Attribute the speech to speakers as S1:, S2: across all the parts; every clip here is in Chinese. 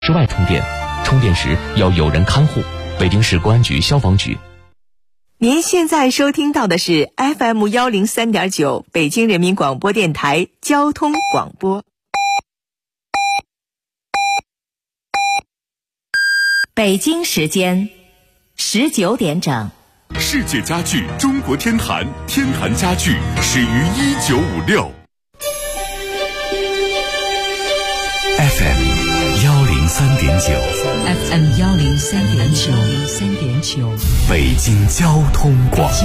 S1: 室外充电，充电时要有人看护。北京市公安局消防局。
S2: 您现在收听到的是 FM103.9 北京人民广播电台交通广播。北京时间19点整。
S3: 世界家具中国天坛，天坛家具始于1956。
S4: FM103.9
S3: 北京交通广播。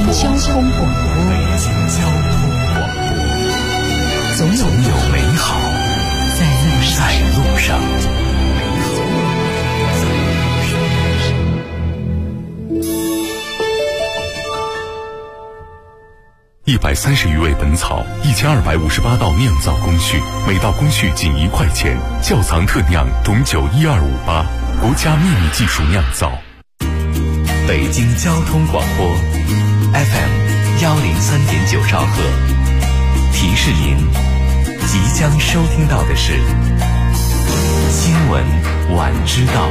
S3: 总有美好在路上。130余味本草，1258道酿造工序，每道工序仅1块钱。窖藏特酿种酒12588，国家秘密技术酿造。
S1: 北京交通广播 FM103.9 兆赫，提示您即将收听到的是新闻晚知道。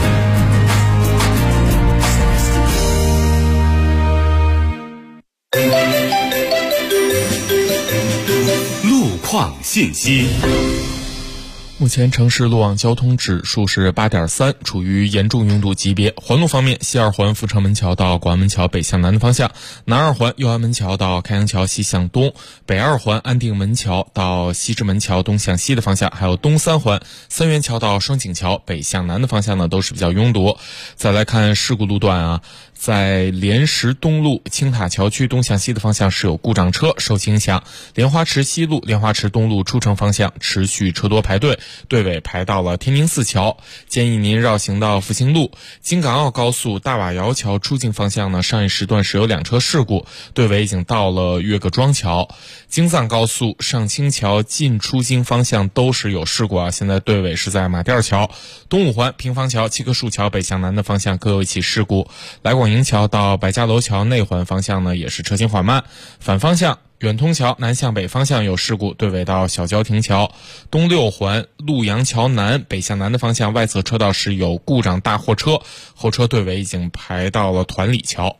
S3: 路况信息。
S5: 目前城市路网交通指数是 8.3， 处于严重拥堵级别。环路方面，西二环阜成门桥到广安门桥北向南的方向，南二环右安门桥到开阳桥西向东，北二环安定门桥到西直门桥东向西的方向，还有东三环三元桥到双井桥北向南的方向呢，都是比较拥堵。再来看事故路段啊，在莲石东路青塔桥区东向西的方向是有故障车，受其影响，莲花池西路莲花池东路出城方向持续车多排队，队尾排到了天宁寺桥，建议您绕行到复兴路。京港澳高速大瓦窑桥出境方向呢，上一时段是有2车事故，队尾已经到了岳各庄桥。京藏高速上清桥进出京方向都是有事故啊，现在队尾是在马甸桥。东五环平房桥七棵树桥北向南的方向各有一起事故，来广营桥到百家楼桥内环方向呢也是车行缓慢，反方向远通桥南向北方向有事故，队尾到小交亭桥。东六环陆阳桥南北向南的方向外侧车道是有故障大货车，后车队尾已经排到了团里桥。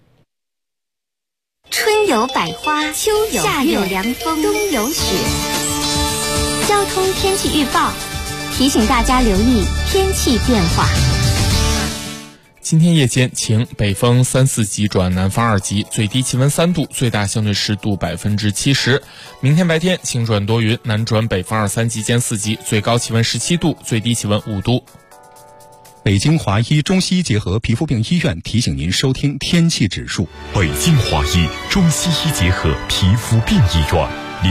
S6: 春有百花，秋有夏有凉风，冬有雪。交通天气预报提醒大家留意天气变化。
S5: 今天夜间晴，北风3、4级转南风2级，最低气温3度，最大相对湿度70%。明天白天晴转多云，南转北风2、3级间4级，最高气温17度，最低气温5度。
S7: 北京华医中西医结合皮肤病医院提醒您收听天气指数。
S3: 北京华医中西医结合皮肤病医院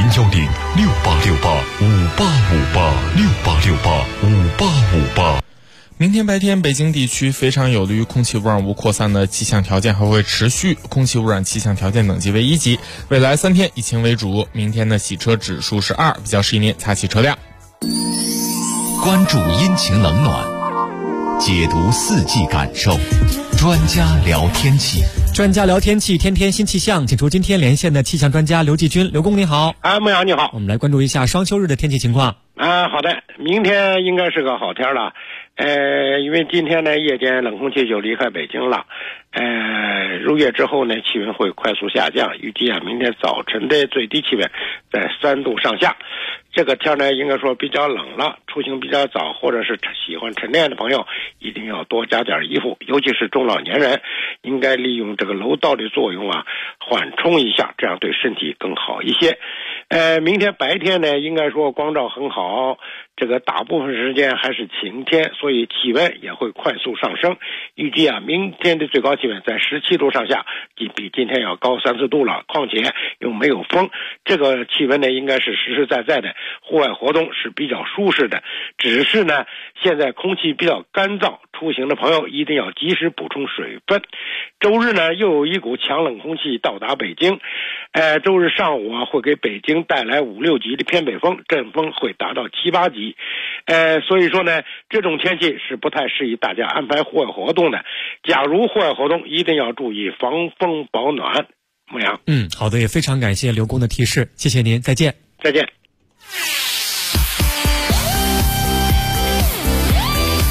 S3: ，010-6868-5858，6868-5858。
S5: 明天白天，北京地区非常有利于空气污染物扩散的气象条件还会持续，空气污染气象条件等级为1级。未来3天以晴为主，明天的洗车指数是2，比较适宜您擦洗车辆。
S1: 关注阴晴冷暖，解读四季感受，专家聊天气。
S4: 专家聊天气，天天新气象，请出今天连线的气象专家刘继军。刘工你好。
S8: 牧羊你好。
S4: 我们来关注一下双休日的天气情况。
S8: 好的，明天应该是个好天了。因为今天呢夜间冷空气就离开北京了，入夜之后呢气温会快速下降，预计明天早晨的最低气温在3度上下。这个天呢应该说比较冷了，出行比较早或者是喜欢晨练的朋友一定要多加点衣服，尤其是中老年人应该利用这个楼道的作用缓冲一下，这样对身体更好一些。明天白天呢应该说光照很好，这个大部分时间还是晴天，所以气温也会快速上升。预计明天的最高气温在17度上下，比今天要高3、4度了，况且又没有风，这个气温呢应该是实实在在的，户外活动是比较舒适的。只是呢现在空气比较干燥，出行的朋友一定要及时补充水分。周日呢又有一股强冷空气到达北京，周日上午会给北京带来5、6级的偏北风，阵风会达到7、8级。所以说呢这种天气是不太适宜大家安排户外活动的。假如户外活动一定要注意防风保暖。牧羊。
S4: 好的，也非常感谢刘工的提示，谢谢您，再见。
S8: 再见。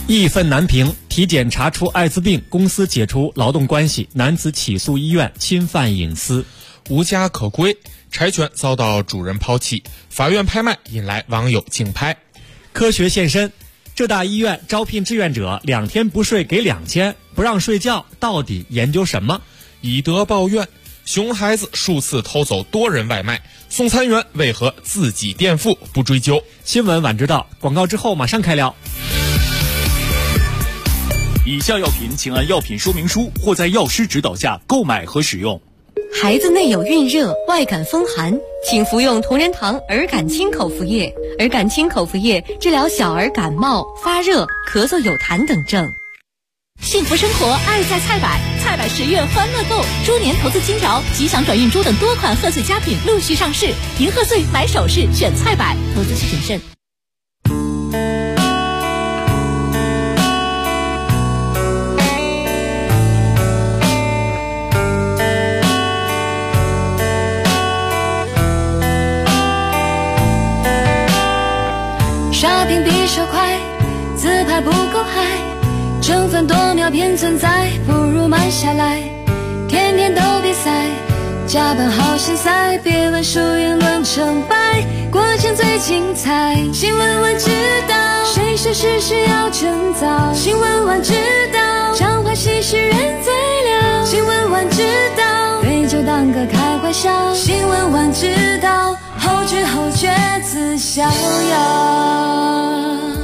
S4: 义愤难平，体检查出艾滋病，公司解除劳动关系，男子起诉医院侵犯隐私。
S5: 无家可归，柴犬遭到主人抛弃，法院拍卖引来网友竞拍。
S4: 科学现身，浙大医院招聘志愿者，2天不睡给2000，不让睡觉，到底研究什么？
S5: 以德报怨，熊孩子数次偷走多人外卖，送餐员为何自己垫付不追究？
S4: 新闻晚知道，广告之后马上开聊。
S9: 以下药品请按药品说明书或在药师指导下购买和使用。
S10: 孩子内有孕热、外感风寒，请服用同仁堂儿感清口服液。儿感清口服液治疗小儿感冒、发热、咳嗽有痰等症。
S11: 幸福生活，爱在菜百，菜百10月欢乐购，猪年投资金条、吉祥转运珠等多款贺岁佳品陆续上市，迎贺岁买首饰选菜百，投资需谨慎。
S12: 刷屏比手快，自拍不够嗨，争分夺秒偏存在，不如慢下来。天天都比赛，加班好心塞，别问输赢论成败，过程最精彩。新闻晚知道，谁说事事要趁早？新闻晚知道，常怀喜事人最了。新闻晚知道，对酒当歌开怀笑。新闻晚知道，后知后觉自逍遥。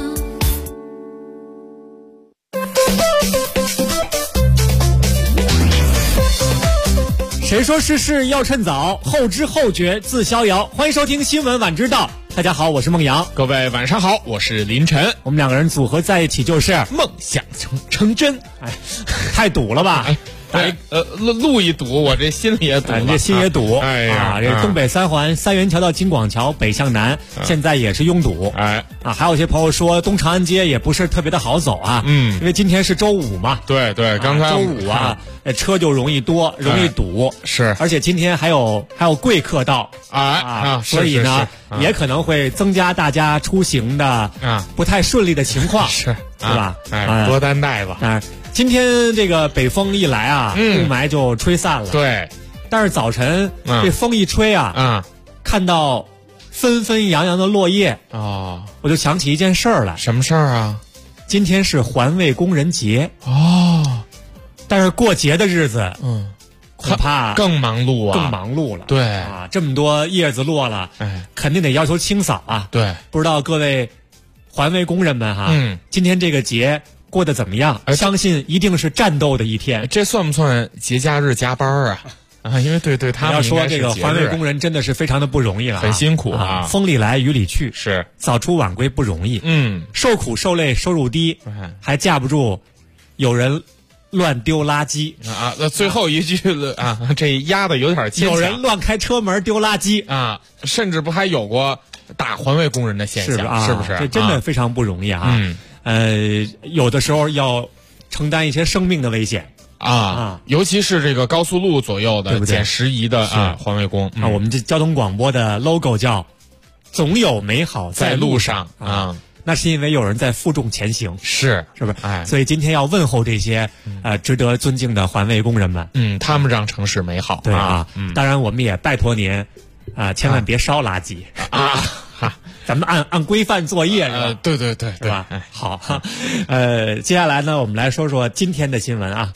S4: 谁说事事要趁早？后知后觉自逍遥。欢迎收听新闻晚知道。大家好，我是孟阳。
S5: 各位晚上好，我是林晨。
S4: 我们2个人组合在一起就是
S5: 梦想成真。
S4: 哎，太堵了吧？
S5: 路一堵，我这心里也堵了，
S4: 这心也堵。
S5: 哎呀，
S4: 这东北3环三元桥到京广桥北向南，现在也是拥堵。
S5: 哎，
S4: 还有些朋友说东长安街也不是特别的好走啊。
S5: 因
S4: 为今天是周五嘛。
S5: 对，刚才
S4: 周五啊，车就容易多，容易堵。
S5: 是，
S4: 而且今天还有贵客到所以呢，也可能会增加大家出行的不太顺利的情况。
S5: 是
S4: 吧？
S5: 多担待吧。
S4: 今天这个北风一来啊，雾霾就吹散了。
S5: 对，
S4: 但是早晨这风一吹啊，看到纷纷扬扬的落叶我就想起一件事儿来。
S5: 什么事儿啊？
S4: 今天是环卫工人节但是过节的日子，恐怕
S5: 更忙碌
S4: 了。
S5: 对
S4: 这么多叶子落了，肯定得要求清扫啊。
S5: 对，
S4: 不知道各位环卫工人们今天这个节过得怎么样？相信一定是战斗的一天。
S5: 这算不算节假日加班啊？因为对他们
S4: 要说这个环卫工人真的是非常的不容易了，
S5: 很辛苦啊。
S4: 风里来雨里去，
S5: 是
S4: 早出晚归不容易。受苦受累收入低，还架不住有人乱丢垃圾
S5: 那最后一句这压的有点牵强。
S4: 有人乱开车门丢垃圾
S5: 甚至不还有过打环卫工人的现象，是不是？
S4: 这真的非常不容易啊。有的时候要承担一些生命的危险
S5: 尤其是这个高速路左右的捡拾遗的环卫工
S4: 我们这交通广播的 logo 叫总有美好在路上那是因为有人在负重前行，
S5: 是
S4: 不是？所以今天要问候这些值得尊敬的环卫工人们，
S5: 他们让城市美好。
S4: 对当然我们也拜托您千万别烧垃圾咱们按规范作业是吧？
S5: 对，
S4: 是吧？好接下来呢，我们来说说今天的新闻啊。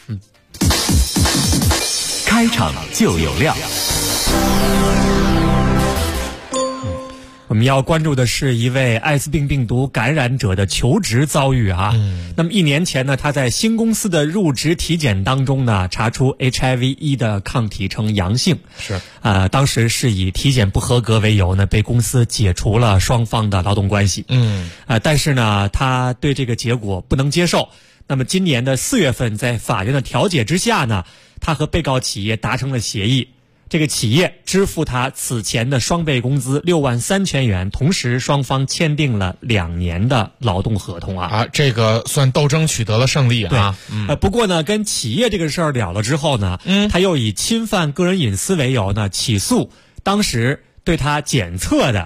S1: 开场就有料。
S4: 我们要关注的是一位艾滋病病毒感染者的求职遭遇那么1年前呢，他在新公司的入职体检当中呢，查出 HIV 的抗体呈阳性。
S5: 是
S4: 当时是以体检不合格为由呢，被公司解除了双方的劳动关系。但是呢，他对这个结果不能接受。那么今年的4月份，在法院的调解之下呢，他和被告企业达成了协议。这个企业支付他此前的双倍工资63000元，同时双方签订了2年的劳动合同
S5: 这个算斗争取得了胜利
S4: 不过呢，跟企业这个事儿了了之后呢，他又以侵犯个人隐私为由呢，起诉当时对他检测的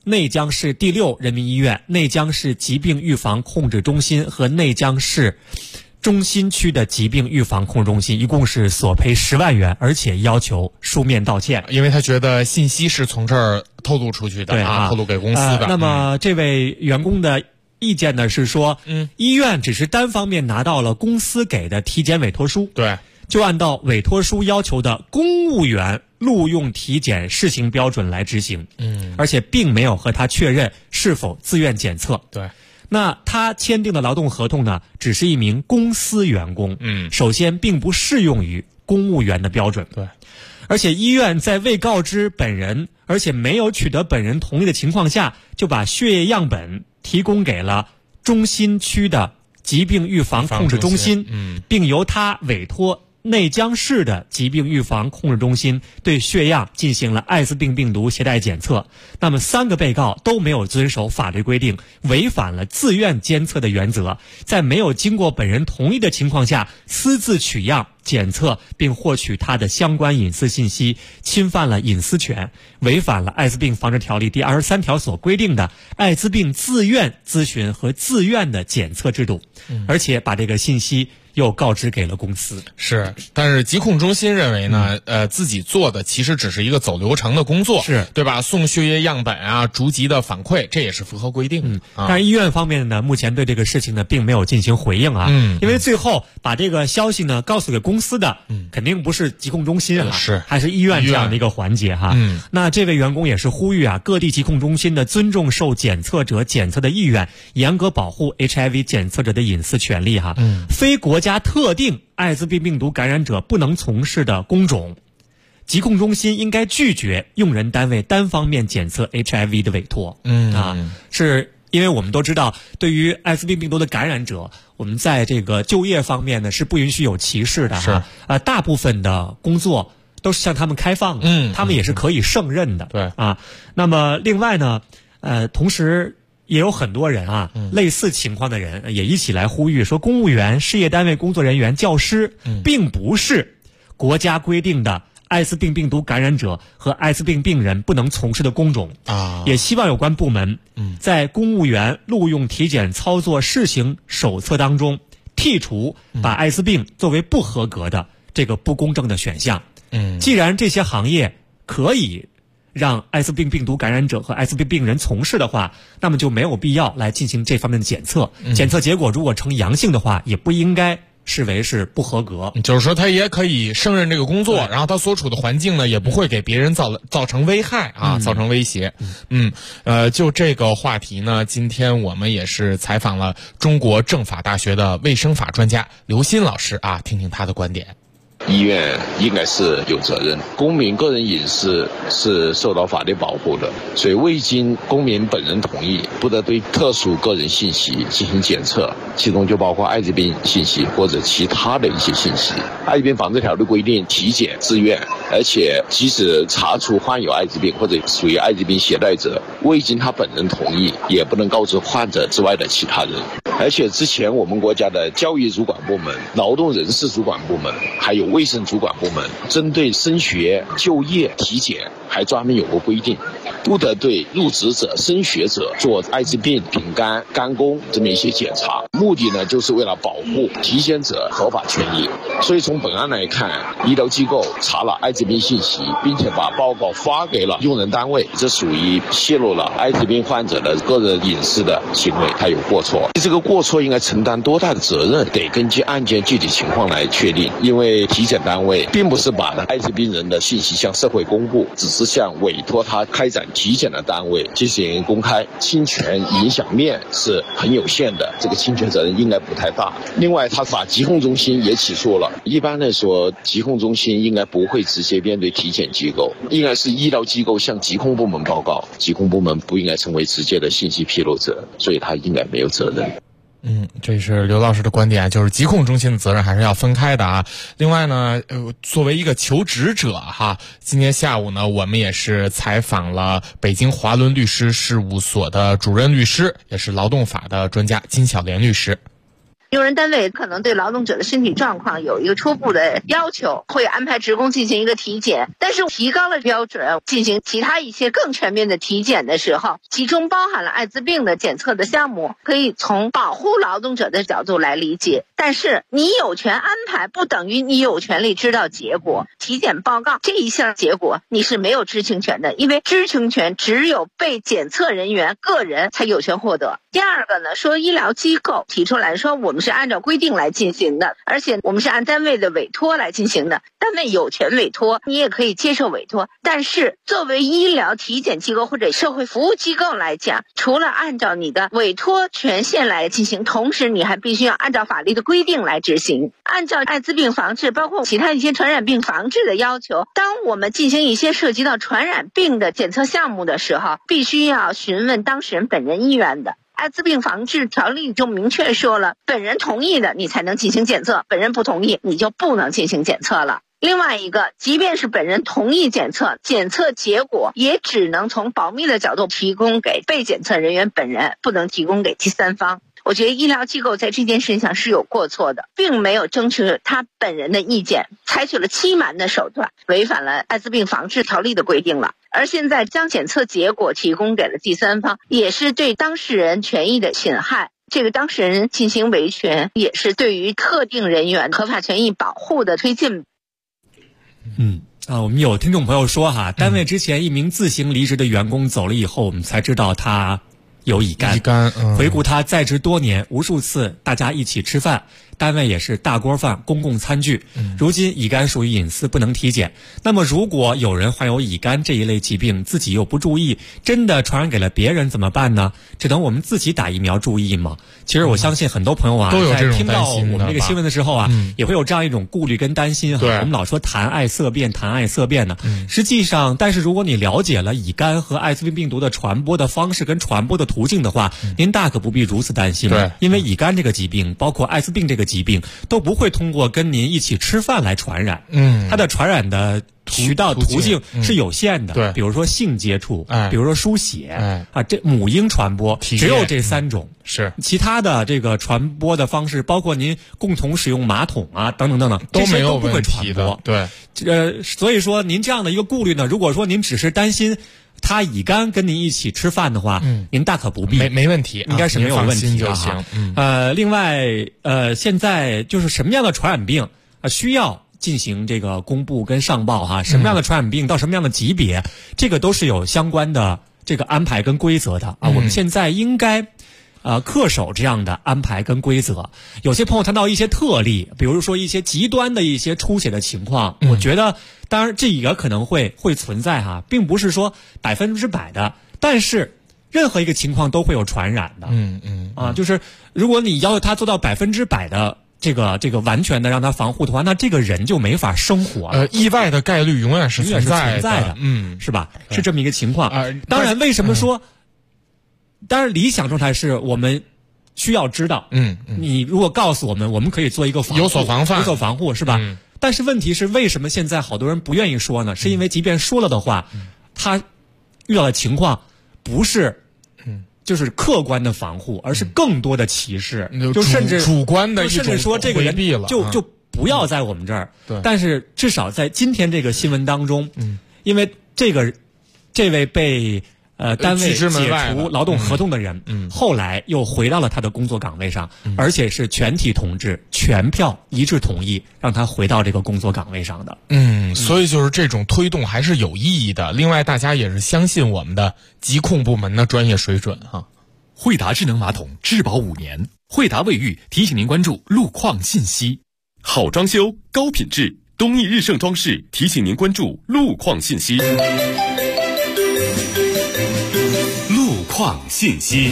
S4: 内江市第6人民医院、内江市疾病预防控制中心和内江市中心区的疾病预防控制中心，一共是索赔10万元，而且要求书面道歉，
S5: 因为他觉得信息是从这儿透露出去的，
S4: 对
S5: 透露给公司的。
S4: 那么这位员工的意见呢是说，医院只是单方面拿到了公司给的体检委托书，
S5: 对，
S4: 就按照委托书要求的公务员录用体检试行标准来执行，而且并没有和他确认是否自愿检测，
S5: 对。
S4: 那他签订的劳动合同呢，只是一名公司员工，首先并不适用于公务员的标准，
S5: 对。
S4: 而且医院在未告知本人，而且没有取得本人同意的情况下，就把血液样本提供给了中心区的疾病预防控制中心，并由他委托内江市的疾病预防控制中心对血样进行了艾滋病病毒携带检测。那么3个被告都没有遵守法律规定，违反了自愿监测的原则，在没有经过本人同意的情况下私自取样检测并获取他的相关隐私信息，侵犯了隐私权，违反了艾滋病防治条例第23条所规定的艾滋病自愿咨询和自愿的检测制度，而且把这个信息又告知给了公司。
S5: 是，但是疾控中心认为呢，自己做的其实只是一个走流程的工作，
S4: 是对
S5: 吧？送血液样本啊，逐级的反馈，这也是符合规定。
S4: 但是医院方面呢，目前对这个事情呢，并没有进行回应啊。因为最后把这个消息呢告诉给公司的，肯定不是疾控中心啊，还是医院这样的一个环节哈。那这位员工也是呼吁啊，各地疾控中心的尊重受检测者检测的意愿，严格保护 HIV 检测者的隐私权利哈。非国家特定艾滋病病毒感染者不能从事的工种，疾控中心应该拒绝用人单位单方面检测 HIV 的委托。是因为我们都知道，对于艾滋病病毒的感染者，我们在这个就业方面呢是不允许有歧视的哈。大部分的工作都是向他们开放的，他们也是可以胜任的。
S5: 对
S4: 啊，那么另外呢，同时也有很多人啊，类似情况的人也一起来呼吁说，公务员、事业单位工作人员、教师，并不是国家规定的艾滋病病毒感染者和艾滋病病人不能从事的工种啊。也希望有关部门在公务员录用体检操作试行手册当中剔除把艾滋病作为不合格的这个不公正的选项。既然这些行业可以让艾滋病病毒感染者和艾滋病病人从事的话，那么就没有必要来进行这方面的检测。检测结果如果呈阳性的话，也不应该视为是不合格。
S5: 就是说他也可以胜任这个工作，然后他所处的环境呢，也不会给别人造成危害啊，造成威胁。就这个话题呢，今天我们也是采访了中国政法大学的卫生法专家刘鑫老师啊，听听他的观点。
S13: 医院应该是有责任，公民个人隐私是受到法律保护的，所以未经公民本人同意，不得对特殊个人信息进行检测，其中就包括艾滋病信息或者其他的一些信息。艾滋病防治条例规定体检自愿，而且即使查出患有艾滋病或者属于艾滋病携带者，未经他本人同意，也不能告知患者之外的其他人。而且之前我们国家的教育主管部门、劳动人事主管部门还有卫生主管部门，针对升学、就业、体检还专门有过规定，不得对入职者、升学者做艾滋病、丙肝、肝功这么一些检查，目的呢就是为了保护体检者合法权益。所以从本案来看，医疗机构查了艾滋病信息，并且把报告发给了用人单位，这属于泄露了艾滋病患者的个人隐私的行为，它有过错。这个过错应该承担多大的责任，得根据案件具体情况来确定。因为体检单位并不是把艾滋病人的信息向社会公布，只是向委托他开展体检的单位进行公开，侵权影响面是很有限的，这个侵权责任应该不太大。另外，他把疾控中心也起诉了。一般来说，疾控中心应该不会直接面对体检机构，应该是医疗机构向疾控部门报告，疾控部门不应该成为直接的信息披露者，所以他应该没有责任。
S5: 这是刘老师的观点，就是疾控中心的责任还是要分开的啊。另外呢，作为一个求职者哈，今天下午呢，我们也是采访了北京华伦律师事务所的主任律师，也是劳动法的专家金小莲律师。
S14: 用人单位可能对劳动者的身体状况有一个初步的要求，会安排职工进行一个体检，但是提高了标准，进行其他一些更全面的体检的时候，其中包含了艾滋病的检测的项目，可以从保护劳动者的角度来理解。但是你有权安排不等于你有权利知道结果，体检报告这一项结果你是没有知情权的，因为知情权只有被检测人员个人才有权获得。第二个呢，说医疗机构提出来说我们是按照规定来进行的，而且我们是按单位的委托来进行的，单位有权委托，你也可以接受委托。但是作为医疗体检机构或者社会服务机构来讲，除了按照你的委托权限来进行，同时你还必须要按照法律的规定来执行，按照艾滋病防治包括其他一些传染病防治的要求，当我们进行一些涉及到传染病的检测项目的时候，必须要询问当事人本人意愿的。艾滋病防治条例中明确说了，本人同意的你才能进行检测，本人不同意你就不能进行检测了。另外一个，即便是本人同意检测，检测结果也只能从保密的角度提供给被检测人员本人，不能提供给第三方。我觉得医疗机构在这件事情上是有过错的，并没有争取他本人的意见，采取了欺瞒的手段，违反了艾滋病防治条例的规定了。而现在将检测结果提供给了第三方，也是对当事人权益的侵害。这个当事人进行维权，也是对于特定人员合法权益保护的推进。
S4: 我们有听众朋友说哈，单位之前一名自行离职的员工走了以后，我们才知道他有乙肝。回顾他在职多年，无数次大家一起吃饭，单位也是大锅饭，公共餐具。如今乙肝属于隐私，不能体检。那么如果有人患有乙肝这一类疾病，自己又不注意，真的传染给了别人怎么办呢？只能我们自己打疫苗注意吗？其实我相信很多朋友啊，在听到我们这个新闻的时候啊，也会有这样一种顾虑跟担心哈。我们老说谈爱色变呢，实际上，但是如果你了解了乙肝和艾滋病病毒的传播的方式跟传播的途径的话，您大可不必如此担心了。因为乙肝这个疾病，包括艾滋病这个疾病，都不会通过跟您一起吃饭来传染。它的传染的渠道途径是有限的，比如说性接触，比如说输血，这母婴传播只有这3种，是其他的这个传播的方式，包括您共同使用马桶啊等等等等，这些都不会传播。所以说您这样的一个顾虑呢，如果说您只是担心他乙肝跟您一起吃饭的话，您大可不必，
S5: 没问题，
S4: 应该是没有问题的哈。另外现在就是什么样的传染病需要进行这个公布跟上报哈，什么样的传染病到什么样的级别，这个都是有相关的这个安排跟规则的啊。我们现在应该恪守这样的安排跟规则。有些朋友谈到一些特例，比如说一些极端的一些出血的情况，我觉得当然这也可能会存在哈，并不是说100%的，但是任何一个情况都会有传染的。就是如果你要求他做到100%的这个完全的让他防护的话，那这个人就没法生活了。
S5: 意外的概率永远是存在的，
S4: 是吧？是这么一个情况。当然，为什么说？当然，理想状态是我们需要知道。你如果告诉我们，我们可以做一个防护，
S5: 有所防范，
S4: 有所防护，是吧？但是问题是，为什么现在好多人不愿意说呢？是因为即便说了的话，他遇到的情况不是。就是客观的防护，而是更多的歧视，就甚至
S5: 主观的，
S4: 甚至说这个人就不要在我们这儿。但是至少在今天这个新闻当中，因为这位被单位解除劳动合同的人，后来又回到了他的工作岗位上，而且是全体同志全票一致同意让他回到这个工作岗位上的。
S5: 所以就是这种推动还是有意义的。另外，大家也是相信我们的疾控部门的专业水准哈。
S15: 惠达智能马桶质保5年，惠达卫浴提醒您关注路况信息。好装修高品质，东益日盛装饰提醒您关注路况信息。路况信息。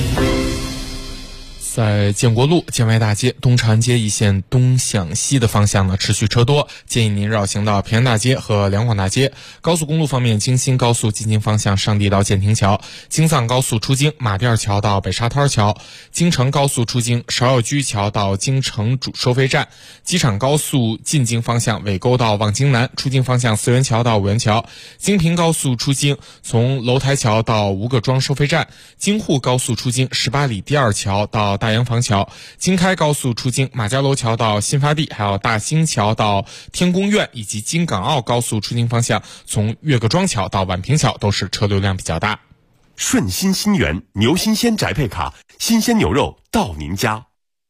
S5: 在建国路、建外大街、东长安街一线东向西的方向呢，持续车多，建议您绕行到平安大街和两广大街。高速公路方面，京新高速进京方向上地到建亭桥，京藏高速出京马甸桥到北沙滩桥，京承高速出京芍药居桥到京承主收费站，机场高速进京方向尾沟到望京南，出京方向四元桥到五元桥，京平高速出京从楼台桥到吴各庄收费站，京沪高速出京18里第2桥到大洋坊桥，京开高速出京马家楼桥到新发地，还有大兴桥到天宫苑，以及京港澳高速出京方向，从岳各庄桥到宛平桥都是车流量比较大。
S16: 顺心新源牛新鲜宅配卡，新鲜牛肉到您家。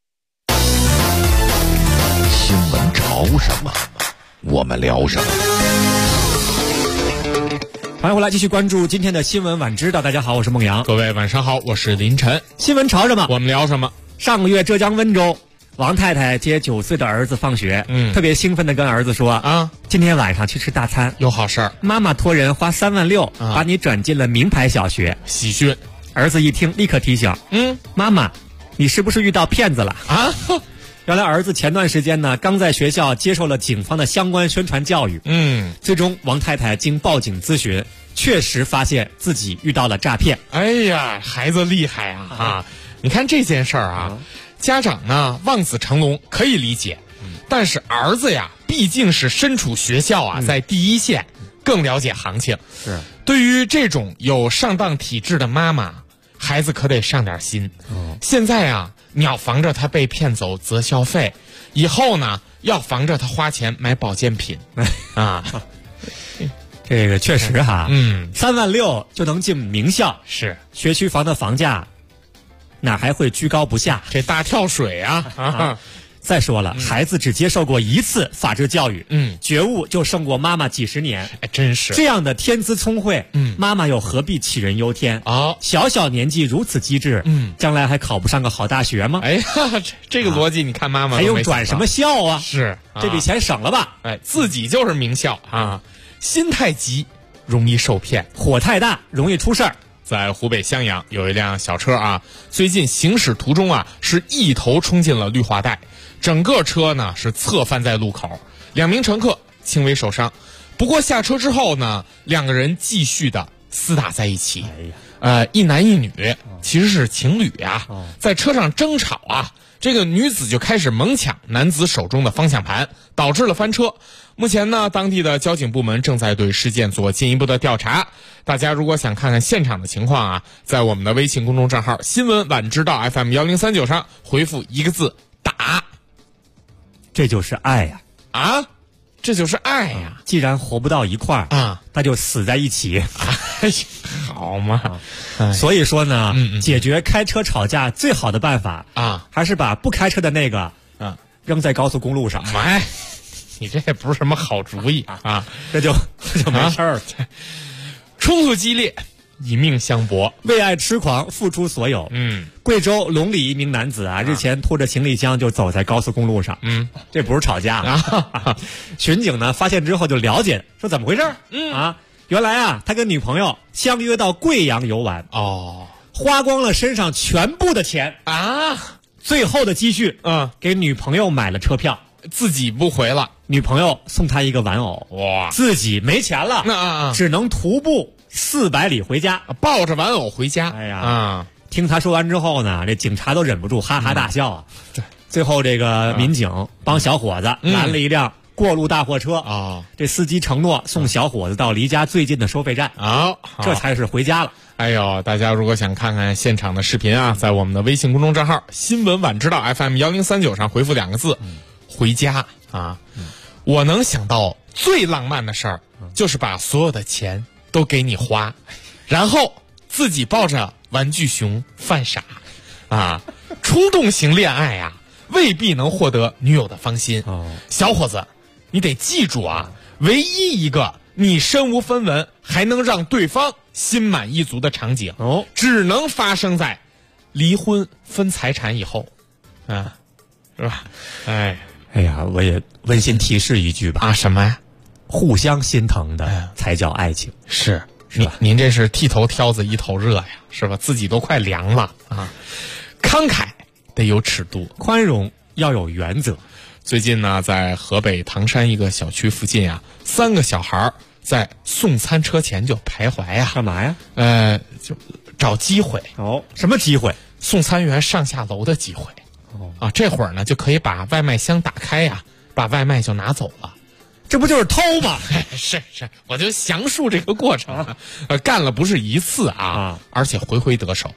S17: 新闻潮什么，我们聊什么。
S4: 欢迎回来，继续关注今天的新闻晚知道。大家好，我是孟阳。
S5: 各位晚上好，我是林晨。
S4: 新闻潮什么，
S5: 我们聊什么。
S4: 上个月浙江温州，王太太接9岁的儿子放学，特别兴奋地跟儿子说啊，今天晚上去吃大餐，
S5: 有好事儿，
S4: 妈妈托人花3万6把你转进了名牌小学，
S5: 喜讯。
S4: 儿子一听立刻提醒，妈妈，你是不是遇到骗子了啊？原来儿子前段时间呢，刚在学校接受了警方的相关宣传教育，最终王太太经报警咨询，确实发现自己遇到了诈骗。
S5: 哎呀，孩子厉害啊！你看这件事儿啊，家长呢望子成龙可以理解，但是儿子呀，毕竟是身处学校啊，在第一线，更了解行情。
S4: 是，
S5: 对于这种有上当体质的妈妈，孩子可得上点心。现在啊，你要防着他被骗走择校费，以后呢，要防着他花钱买保健品啊。
S4: 这个确实哈，3万6就能进名校，
S5: 是
S4: 学区房的房价哪还会居高不下？
S5: 这大跳水啊！
S4: 再说了，孩子只接受过1次法治教育，觉悟就胜过妈妈几十年。
S5: 哎，真是
S4: 这样的天资聪慧，妈妈又何必杞人忧天？小小年纪如此机智，将来还考不上个好大学吗？
S5: 哎呀，这个逻辑你看妈妈
S4: 还用转什么校啊？
S5: 是
S4: 这笔钱省了吧？
S5: 哎，自己就是名校啊，心太急容易受骗，
S4: 火太大容易出事儿。
S5: 在湖北襄阳有一辆小车啊，最近行驶途中啊，是一头冲进了绿化带，整个车呢是侧翻在路口，2名乘客轻微受伤。不过下车之后呢，2个人继续的厮打在一起。一男一女其实是情侣呀，在车上争吵啊，这个女子就开始猛抢男子手中的方向盘，导致了翻车。目前呢，当地的交警部门正在对事件做进一步的调查。大家如果想看看现场的情况啊，在我们的微信公众账号新闻晚知道 FM1039 上回复1个字打。
S4: 这就是爱呀！
S5: 啊，这就是爱呀！
S4: 既然活不到一块儿
S5: 啊，
S4: 那就死在一起。
S5: 好嘛！
S4: 所以说呢，解决开车吵架最好的办法
S5: 啊，
S4: 还是把不开车的那个扔在高速公路上。
S5: 哎，你这也不是什么好主意啊！
S4: 这就没事儿了。
S5: 冲突激烈，以命相搏，
S4: 为爱痴狂，付出所有。贵州龙里一名男子啊，日前拖着行李箱就走在高速公路上。这不是吵架啊！巡警呢发现之后就了解，说怎么回事？原来啊，他跟女朋友相约到贵阳游玩，花光了身上全部的钱啊，最后的积蓄，给女朋友买了车票，
S5: 自己不回了，
S4: 女朋友送他一个玩偶，
S5: 哇，
S4: 自己没钱了，只能徒步400里回家，
S5: 抱着玩偶回家。
S4: 哎呀，听他说完之后呢，这警察都忍不住哈哈大笑啊。最后这个民警帮小伙子拦了一辆过路大货车啊，这司机承诺送小伙子到离家最近的收费站啊，这才是回家了。
S5: 哎呦，大家如果想看看现场的视频啊，在我们的微信公众账号新闻晚知道 FM1039 上回复2个字回家啊。我能想到最浪漫的事儿，就是把所有的钱都给你花，然后自己抱着玩具熊犯傻啊。冲动型恋爱啊，未必能获得女友的芳心。小伙子，你得记住啊，唯一一个你身无分文还能让对方心满意足的场景，只能发生在离婚分财产以后，是吧？
S4: 哎呀，我也温馨提示一句吧。
S5: 什么呀？
S4: 互相心疼的才叫爱情，
S5: 是吧？您这是剃头挑子一头热呀，是吧？自己都快凉了啊！慷慨得有尺度，
S4: 宽容要有原则。
S5: 最近呢，在河北唐山一个小区附近啊，3个小孩在送餐车前就徘徊呀。
S4: 干嘛呀？
S5: 就找机会。
S4: 什么机会？
S5: 送餐员上下楼的机会。这会儿呢就可以把外卖箱打开呀，把外卖就拿走了。
S4: 这不就是偷吗？
S5: 是，我就详述这个过程。干了不是1次啊，而且回回得手。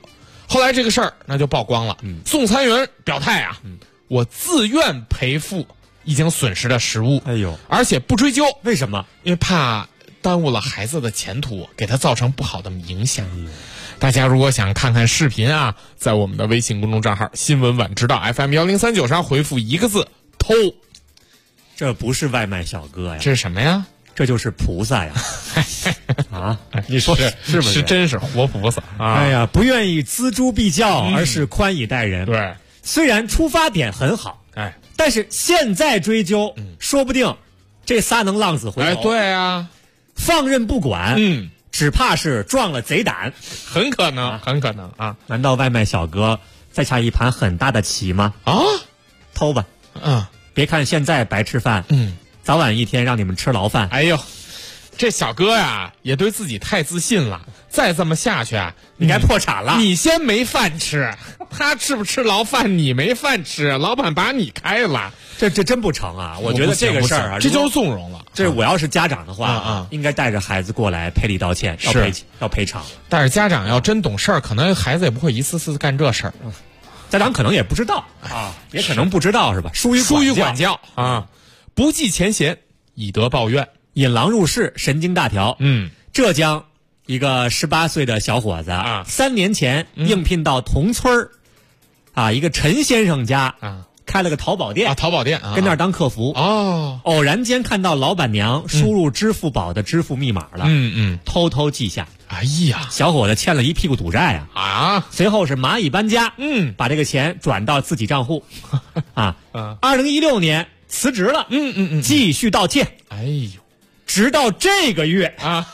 S5: 后来这个事儿那就曝光了。宋参元表态啊，我自愿赔付已经损失的实物，而且不追究。
S4: 为什么？
S5: 因为怕耽误了孩子的前途，给他造成不好的影响。大家如果想看看视频啊，在我们的微信公众账号新闻晚知道 FM1039上回复一个字偷。
S4: 这不是外卖小哥呀，
S5: 这是什么呀？
S4: 这就是菩萨呀！啊，你说是不是？
S5: 是真是活菩萨啊！
S4: 哎呀，不愿意锱铢必较，而是宽以待人。
S5: 对，
S4: 虽然出发点很好，但是现在追究，说不定这仨能浪子回头。
S5: 对啊，
S4: 放任不管，只怕是撞了贼胆，
S5: 很可能，很可能啊！
S4: 难道外卖小哥在下一盘很大的棋吗？
S5: 啊，
S4: 偷吧，别看现在白吃饭，早晚一天让你们吃牢饭。
S5: 哎呦，这小哥呀也对自己太自信了，再这么下去啊，
S4: 你该破产了。
S5: 你先没饭吃，他吃不吃牢饭你没饭吃，老板把你开了，
S4: 这真不成啊！我觉得这个事儿啊，
S5: 这就是纵容了。
S4: 这我要是家长的话应该带着孩子过来赔礼道歉，要赔偿。
S5: 但是家长要真懂事儿，可能孩子也不会一次次干这事儿。
S4: 家长可能也不知道啊，也可能不知道是吧？疏于管教
S5: 啊，不计前嫌，以德报怨，
S4: 引狼入室，神经大条。浙江一个18岁的小伙子啊，3年前应聘到同村一个陈先生家开了个淘宝店跟那儿当客服偶然间看到老板娘输入支付宝的支付密码了，偷偷记下。
S5: 哎呀，
S4: 小伙子欠了一屁股赌债随后是蚂蚁搬家，把这个钱转到自己账户2016年辞职了，继续盗窃。
S5: 哎呦，
S4: 直到这个月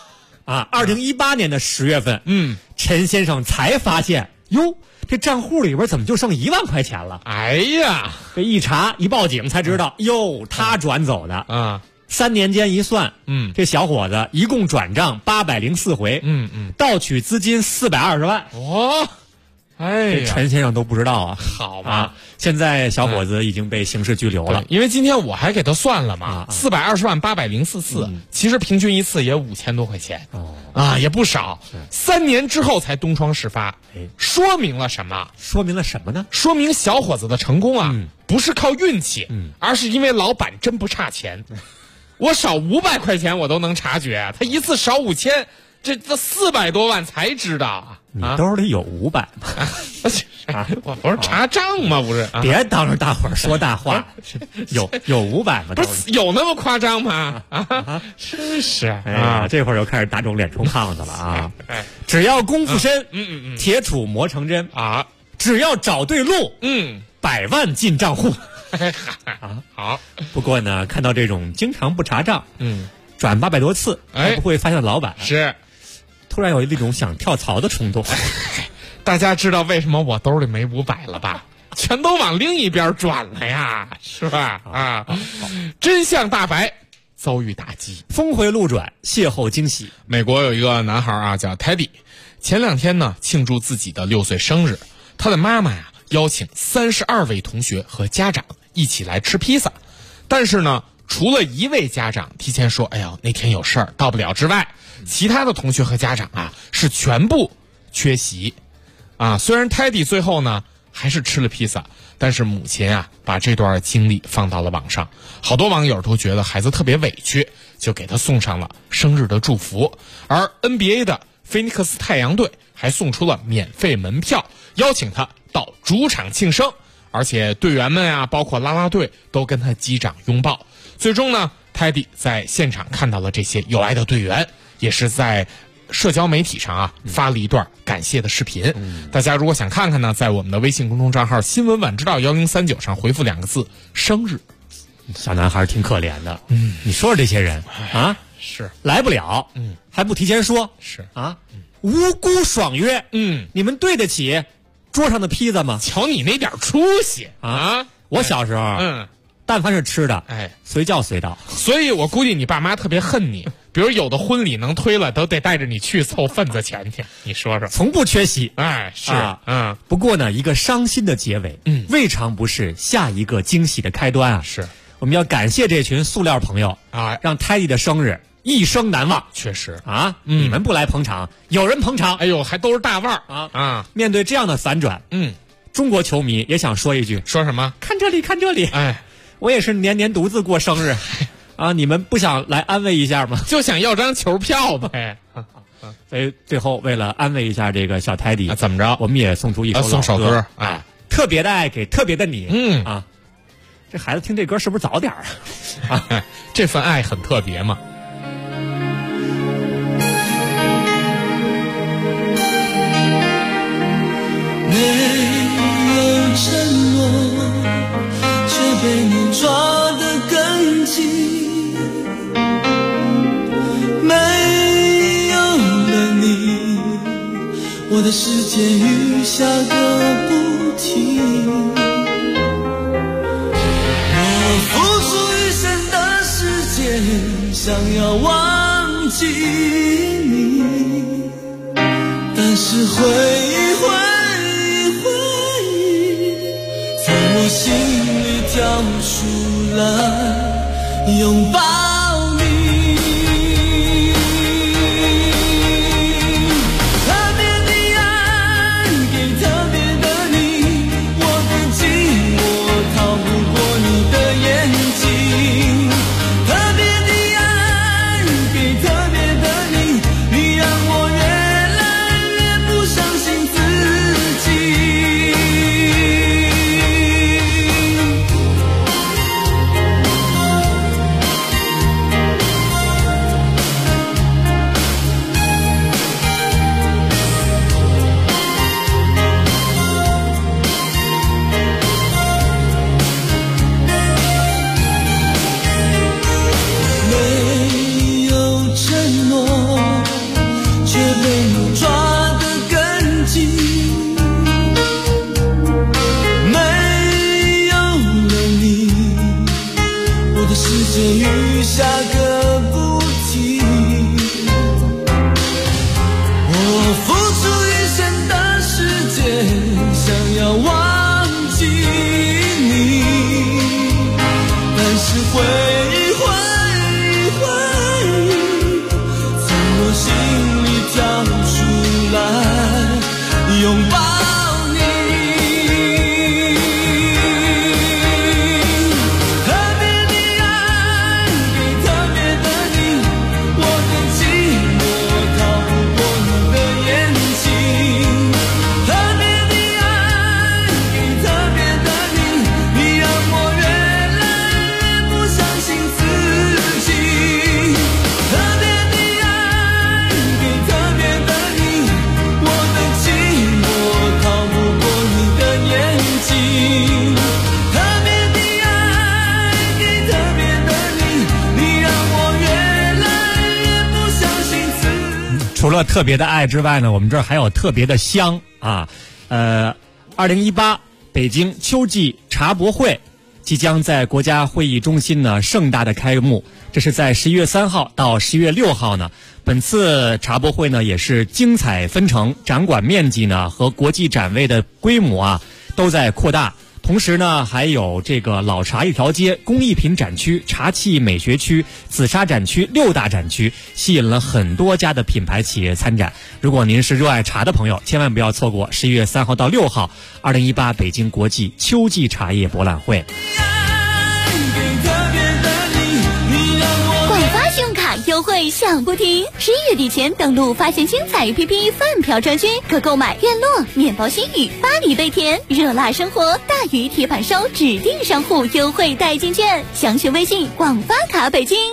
S4: 2018年的10月份，陈先生才发现，哟，这账户里边怎么就剩1万块钱了？
S5: 哎呀，
S4: 这一查一报警才知道，哟，他转走的3年间一算，这小伙子一共转账804回，盗取资金420万。
S5: 哎呀，
S4: 陈先生都不知道啊。
S5: 好吧，
S4: 现在小伙子已经被刑事拘留了。
S5: 因为今天我还给他算了嘛，420万804次，其实平均一次也5000多块钱也不少。3年之后才东窗事发，说明了什么？
S4: 说明了什么呢？
S5: 说明小伙子的成功不是靠运气，而是因为老板真不差钱。我少500块钱我都能察觉，他一次少5000，这400多万才知道。
S4: 你兜里有500吗？
S5: 我不是查账吗？不是，
S4: 别当着大伙儿说大话。有500吗？
S5: 不是有那么夸张吗？真是
S4: 这会儿又开始打肿脸充胖子了只要功夫深，铁杵磨成针只要找对路，100万进账户。
S5: 好。
S4: 不过呢，看到这种经常不查账，转800多次还不会发现老板，
S5: 是
S4: 突然有一种想跳槽的冲动。
S5: 大家知道为什么我兜里没500了吧？全都往另一边转了呀，是吧？真相大白，遭遇打击，
S4: 峰回路转，邂逅惊喜。
S5: 美国有一个男孩叫 Teddy， 前2天呢庆祝自己的6岁生日，他的妈妈邀请32位同学和家长一起来吃披萨，但是呢，除了1位家长提前说，哎呀，那天有事儿到不了之外，其他的同学和家长是全部缺席虽然 Teddy 最后呢还是吃了披萨，但是母亲把这段经历放到了网上，好多网友都觉得孩子特别委屈，就给他送上了生日的祝福。而 NBA 的菲尼克斯太阳队还送出了免费门票，邀请他到主场庆生，而且队员们包括啦啦队都跟他击掌拥抱。最终呢，泰迪在现场看到了这些有爱的队员，也是在社交媒体上发了一段感谢的视频。大家如果想看看呢，在我们的微信公众账号新闻晚知道1039上回复2个字生日。
S4: 小男孩挺可怜的，你说说这些人
S5: 是
S4: 来不了，还不提前说，
S5: 是
S4: 无辜爽约，你们对得起桌上的披萨吗？
S5: 瞧你那点出息
S4: 我小时候但凡是吃的随叫随到，
S5: 所以我估计你爸妈特别恨你，比如有的婚礼能推了都得带着你去凑份子钱去，你说说，
S4: 从不缺席。
S5: 是
S4: 不过呢，一个伤心的结尾未尝不是下一个惊喜的开端
S5: 是，
S4: 我们要感谢这群塑料朋友让泰迪的生日一生难忘。
S5: 确实
S4: 啊，你们不来捧场，有人捧场，
S5: 哎呦，还都是大腕儿
S4: 啊！面对这样的反转，中国球迷也想说一句：
S5: 说什么？
S4: 看这里，看这里！
S5: 哎，
S4: 我也是年年独自过生日啊！你们不想来安慰一下吗？
S5: 就想要张球票呗。
S4: 所以最后为了安慰一下这个小泰迪，
S5: 怎么着？
S4: 我们也送出一
S5: 送首歌，
S4: 特别的爱给特别的你。这孩子听这歌是不是早点啊？
S5: 这份爱很特别嘛。
S18: 没有承诺，却被你抓得更紧。没有了你，我的世界雨下个不停。我付出一生的时间，想要忘记你，但是回忆从我心里跳出来，拥抱你。特别的爱给特别的你，我的寂寞逃不过你的眼睛。特别的爱给特别的你，你让我越来越不相信自己。雨下个不停，我付出一生的时间，想要忘记你，但是回忆从我心里跳出来，拥抱
S4: 除了特别的爱之外呢，我们这儿还有特别的香啊。2018北京秋季茶博会即将在国家会议中心呢盛大的开幕，这是在11月3号到11月6号呢。本次茶博会呢也是精彩纷呈，展馆面积呢和国际展位的规模啊都在扩大。同时呢，还有这个老茶一条街、工艺品展区、茶器美学区、紫砂展区6大展区，吸引了很多家的品牌企业参展。如果您是热爱茶的朋友，千万不要错过11月3号到6号2018北京国际秋季茶叶博览会。
S11: 信用卡优惠响不停，11月底前登录发现精彩 APP 饭票专区，可购买院落、面包新语、巴黎贝甜、热辣生活、大鱼铁板烧指定商户优惠代金券，详询微信广发卡北京。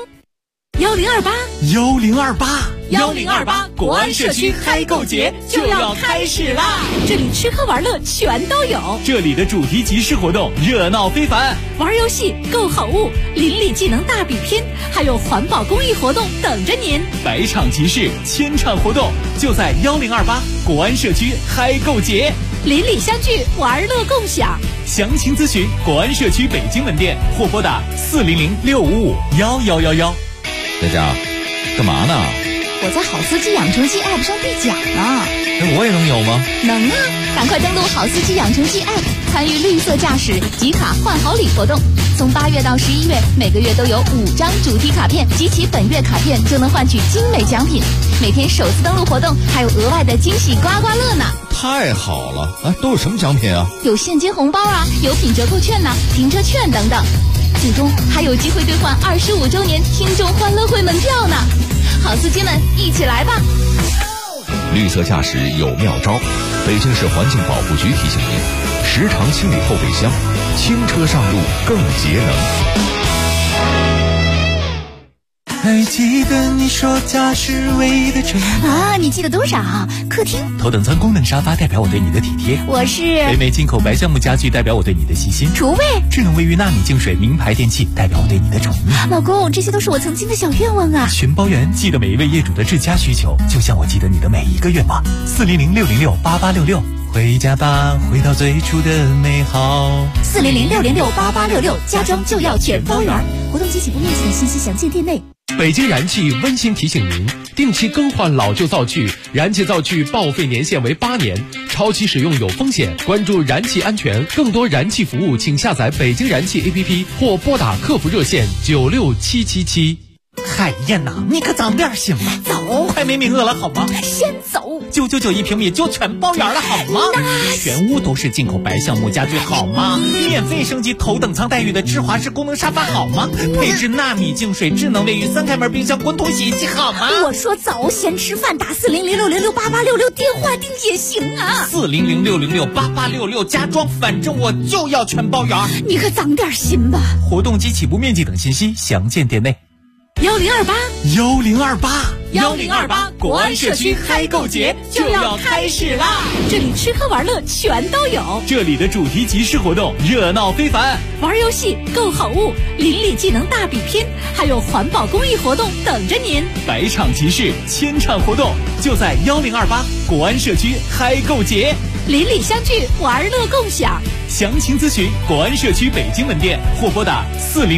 S9: 1028国安社区嗨购节就要开始啦！
S11: 这里吃喝玩乐全都有，
S9: 这里的主题集市活动热闹非凡，
S11: 玩游戏、购好物、邻里技能大比拼，还有环保公益活动等着您。
S9: 百场集市，千场活动，就在1028国安社区嗨购节，
S11: 邻里相聚，玩乐共享。
S9: 详情咨询国安社区北京门店或拨打40065511111。
S17: 佳佳，干嘛呢？
S19: 我在好司机养成记 App 上兑奖呢。
S17: 我也能有吗？
S19: 能啊！赶快登录好司机养成记 App，参与绿色驾驶集卡换好礼活动。
S6: 从8月到11月，每个月都有5张主题卡片，集齐本月卡片就能换取精美奖品。每天首次登录活动还有额外的惊喜刮刮乐呢！
S17: 太好了！哎，都有什么奖品啊？
S6: 有现金红包啊，有品折扣券呐、停车券等等。最终还有机会兑换25周年听众欢乐会门票呢！好司机们，一起来吧！
S17: 绿色驾驶有妙招，北京市环境保护局提醒您，时常清理后备箱，轻车上路更节能。
S18: 还记得你说家是唯一的城
S19: 啊？你记得多少？客厅
S9: 头等舱功能沙发代表我对你的体贴，
S19: 我是
S9: 北美进口白橡木家具代表我对你的细心，
S19: 厨卫
S9: 智能卫浴纳米净水名牌电器代表我对你的宠溺。
S19: 老公，这些都是我曾经的小愿望啊！
S9: 全包圆，记得每一位业主的至佳需求，就像我记得你的每一个愿望。400-606-8866，回家吧，回到最初的美好。
S19: 400-606-8866，家装就要全包圆。活动及起步面积等信息详见店内。
S20: 北京燃气温馨提醒您，定期更换老旧灶具，燃气灶具报废年限为8年，超期使用有风险，关注燃气安全。更多燃气服务请下载北京燃气 APP 或拨打客服热线96777。
S9: 海燕呐，你可长点心吧，
S19: 走，
S9: 快没名额了好吗？
S19: 先走
S9: ，9991平米就全包圆了好吗？全屋都是进口白橡木家具好吗？免费升级头等舱待遇的智华式功能沙发好吗？配置纳米净水、智能卫浴、3开门冰箱、滚筒洗衣机好吗？
S19: 我说走，先吃饭，打400-606-8866电话订也行啊。
S9: 400-606-8866家装，反正我就要全包圆。
S19: 你可长点心吧。
S9: 活动及起步面积等信息详见店内。1028国安社区嗨购节就要开始啦！
S19: 这里吃喝玩乐全都有，
S9: 这里的主题集市活动热闹非凡，
S19: 玩游戏、购好物、邻里技能大比拼，还有环保公益活动等着您。
S9: 百场集市，千场活动，就在1028国安社区嗨购节，
S19: 邻里相聚，玩乐共享。
S9: 详情咨询国安社区北京门店或拨打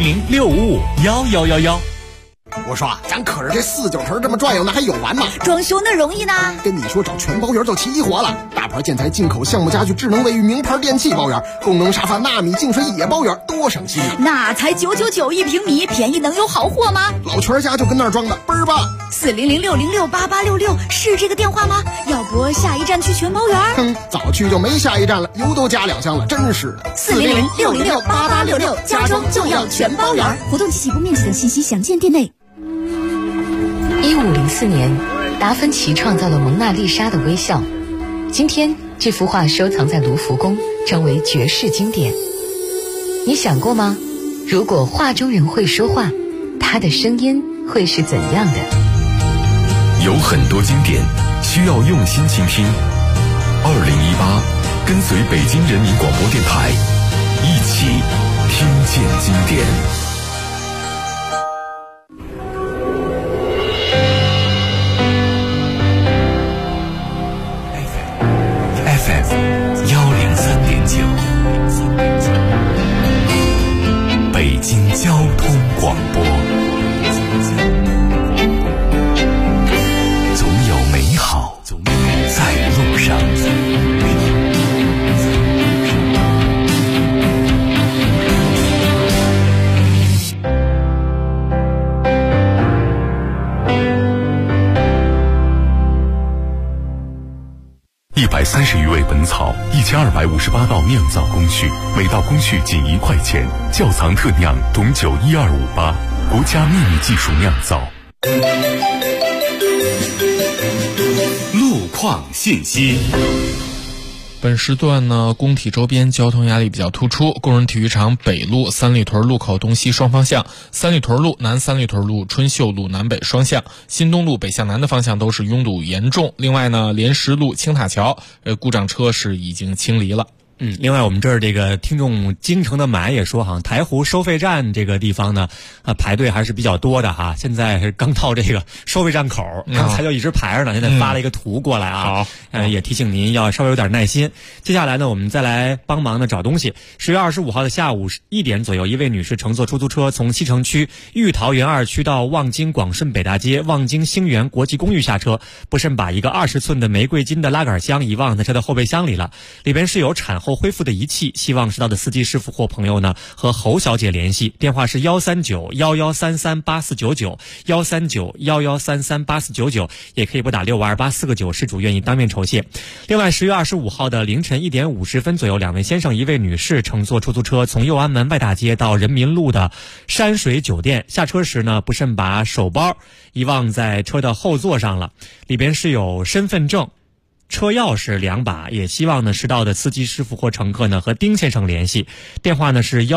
S9: 400-655-1111。
S21: 我说咱可是这4、9城这么转悠，那还有完吗？
S19: 装修那容易呢？
S21: 跟你说找全包圆就齐活了，大牌建材、进口橡木家具、智能卫浴、名牌电器包圆，功能沙发、纳米净水也包圆，多省心啊！
S19: 那才9991平米，便宜能有好货吗？
S21: 老全家就跟那儿装的，倍儿棒。
S19: 400-606-8866是这个电话吗？要不下一站去全包圆？
S21: 早去就没下一站了，油都加2箱了，真是的。
S19: 400-606-8866家装就要全包圆。活动及起步面积等信息详见店内。
S22: 1504年，达芬奇创造了蒙娜丽莎的微笑。今天，这幅画收藏在卢浮宫，成为绝世经典。你想过吗？如果画中人会说话，他的声音会是怎样的？
S3: 有很多经典需要用心倾听。2018，跟随北京人民广播电台，一起听见经典。
S1: 北京交通广播，总有美好在路上。
S3: 130余味本草，1258道酿造工序，每道工序仅1块钱。窖藏特酿董酒12588，国家秘密技术酿造。
S15: 路况信息。
S5: 本时段呢，工体周边交通压力比较突出，工人体育场北路、三里屯路口东西双方向，三里屯路、南三里屯路、春秀路南北双向，新东路北向南的方向都是拥堵严重。另外呢，莲石路、青塔桥，故障车是已经清离了。
S4: 另外我们这儿这个听众京城的满也说，好像台湖收费站这个地方呢，排队还是比较多的哈。现在是刚到这个收费站口，刚才就一直排着呢，现在发了一个图过来啊。也提醒您要稍微有点耐心。接下来呢，我们再来帮忙呢找东西。10月25号的下午1点左右，一位女士乘坐出租车从西城区玉桃园2区到望京广顺北大街望京星源国际公寓下车，不慎把一个20寸的玫瑰金的拉杆箱遗忘在车的后备箱里了，里边是有产后后恢复的仪器，希望知道的司机师傅或朋友呢和侯小姐联系，电话是13911338499，13911338499，也可以拨打6528个9，事主愿意当面酬谢。另外10月25号的凌晨1点50分左右，2位先生1位女士乘坐出租车从右安门外大街到人民路的山水酒店，下车时呢不慎把手包遗忘在车的后座上了，里边是有身份证、车钥匙2把，也希望呢识到的司机师傅或乘客呢和丁先生联系，电话呢是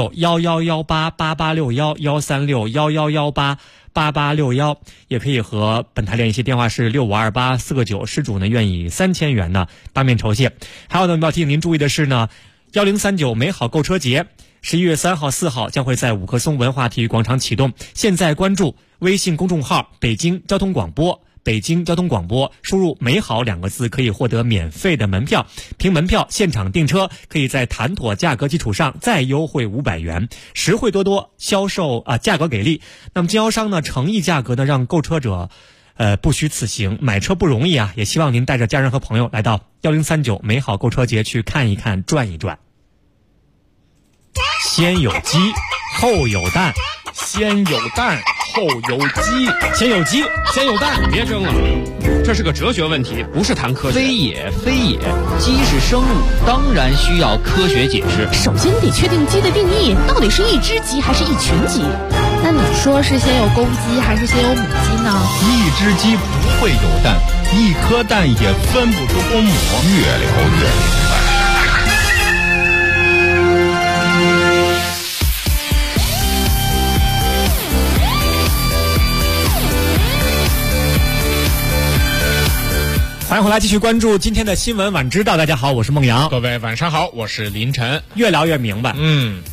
S4: 13611188861，13611188861，也可以和本台联系，电话是6528个9，事主呢愿以3000元呢当面酬谢。还有呢，我们要提醒您注意的是呢，1039美好购车节11月3号、4号将会在五棵松文化体育广场启动。现在关注微信公众号北京交通广播，北京交通广播，输入美好2个字可以获得免费的门票，凭门票现场订车，可以在谈妥价格基础上再优惠500元，实惠多多，销售价格给力。那么经销商呢诚意价格呢让购车者不虚此行，买车不容易啊，也希望您带着家人和朋友来到1039美好购车节去看一看转一转。先有鸡后有蛋，
S5: 先有蛋后有鸡，
S4: 先有鸡先有蛋，
S2: 别争了，这是个哲学问题，不是谈科学。
S7: 非也，鸡是生物，当然需要科学解释。
S19: 首先得确定鸡的定义，到底是一只鸡还是一群鸡？
S23: 那你说是先有公鸡还是先有母鸡呢？
S17: 一只鸡不会有蛋，一颗蛋也分不出公母。越聊越明白。
S4: 欢迎回来，继续关注今天的新闻晚知道。大家好，我是孟阳。
S5: 各位晚上好，我是林晨。
S4: 越聊越明白。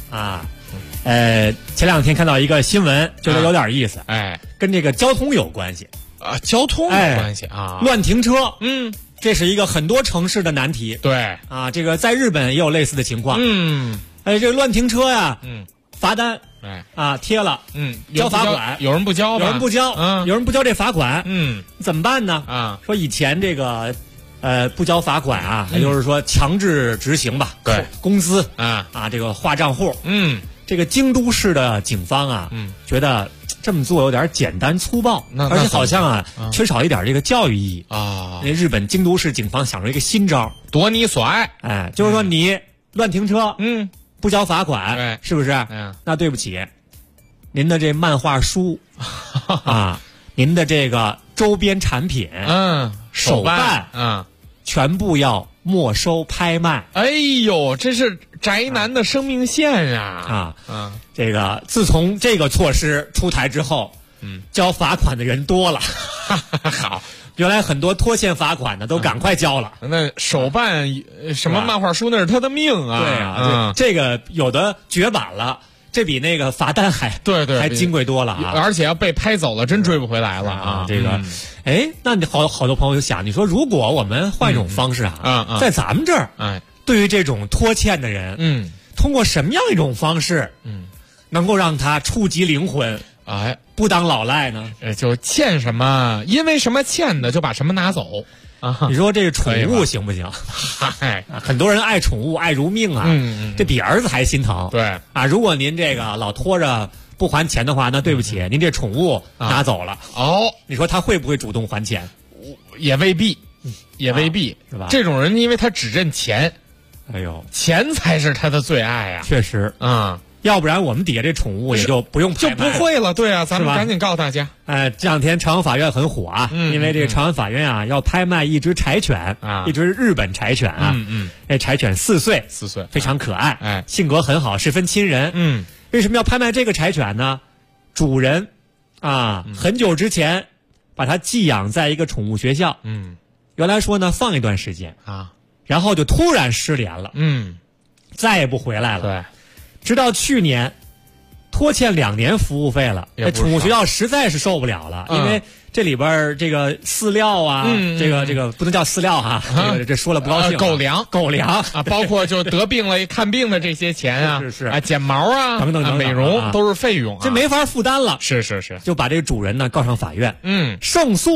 S4: 前2天看到一个新闻，觉得有点意思。跟这个交通有关系
S5: 啊，交通有关系啊，
S4: 乱停车。这是一个很多城市的难题。
S5: 对
S4: 啊，这个在日本也有类似的情况。这个乱停车呀，罚单。贴了，交罚款，
S5: 有人不交，
S4: 有人不交，有人不交这罚款，怎么办呢？说以前这个，不交罚款啊，也就是说强制执行吧，
S5: 对，
S4: 工资这个划账户，这个京都市的警方啊，觉得这么做有点简单粗暴，而且好像缺少一点这个教育意义啊。那日本京都市警方想出一个新招，
S5: 夺你所爱，
S4: 就是说你乱停车，不交罚款，是不是？那对不起，您的这漫画书您的这个周边产品，手办，全部要没收拍卖。
S5: 哎呦，这是宅男的生命线呀！
S4: 这个自从这个措施出台之后，交罚款的人多了。
S5: 好。
S4: 原来很多拖欠罚款的都赶快交了。
S5: 那手办什么漫画书那是他的命啊！
S4: 对啊，这个有的绝版了，这比那个罚单还还金贵多了啊！
S5: 而且要被拍走了，真追不回来了啊！
S4: 这个，那你好多朋友就想，你说如果我们换一种方式在咱们这儿，对于这种拖欠的人，通过什么样一种方式，能够让他触及灵魂？不当老赖呢？
S5: 就欠什么，因为什么欠的就把什么拿走
S4: 你说这个宠物行不行？很多人爱宠物爱如命啊，这比儿子还心疼。
S5: 对
S4: 如果您这个老拖着不还钱的话，那对不起，您这宠物拿走了你说他会不会主动还钱？
S5: 也未必，也未必，
S4: 是吧？
S5: 这种人因为他只认钱，钱才是他的最爱啊！
S4: 确实，要不然我们底下这宠物也就不用拍卖
S5: 就不会了。对啊，咱们赶紧告诉大家。
S4: 这两天朝阳法院很火啊，因为这个朝阳法院要拍卖一只柴犬一只日本柴犬这柴犬4岁，非常可爱，性格很好，十分亲人。为什么要拍卖这个柴犬呢？主人很久之前把它寄养在一个宠物学校，原来说呢放一段时间然后就突然失联了，再也不回来了。
S5: 对。
S4: 直到去年拖欠2年服务费了，这宠物学校实在是受不了了，因为这里边这个饲料这个不能叫饲料这说了不高兴。狗粮
S5: 包括就得病了看病的这些钱
S4: 是
S5: 剪毛
S4: 等等
S5: 美容都是费用
S4: 这没法负担了。
S5: 是，
S4: 就把这个主人呢告上法院，胜诉了。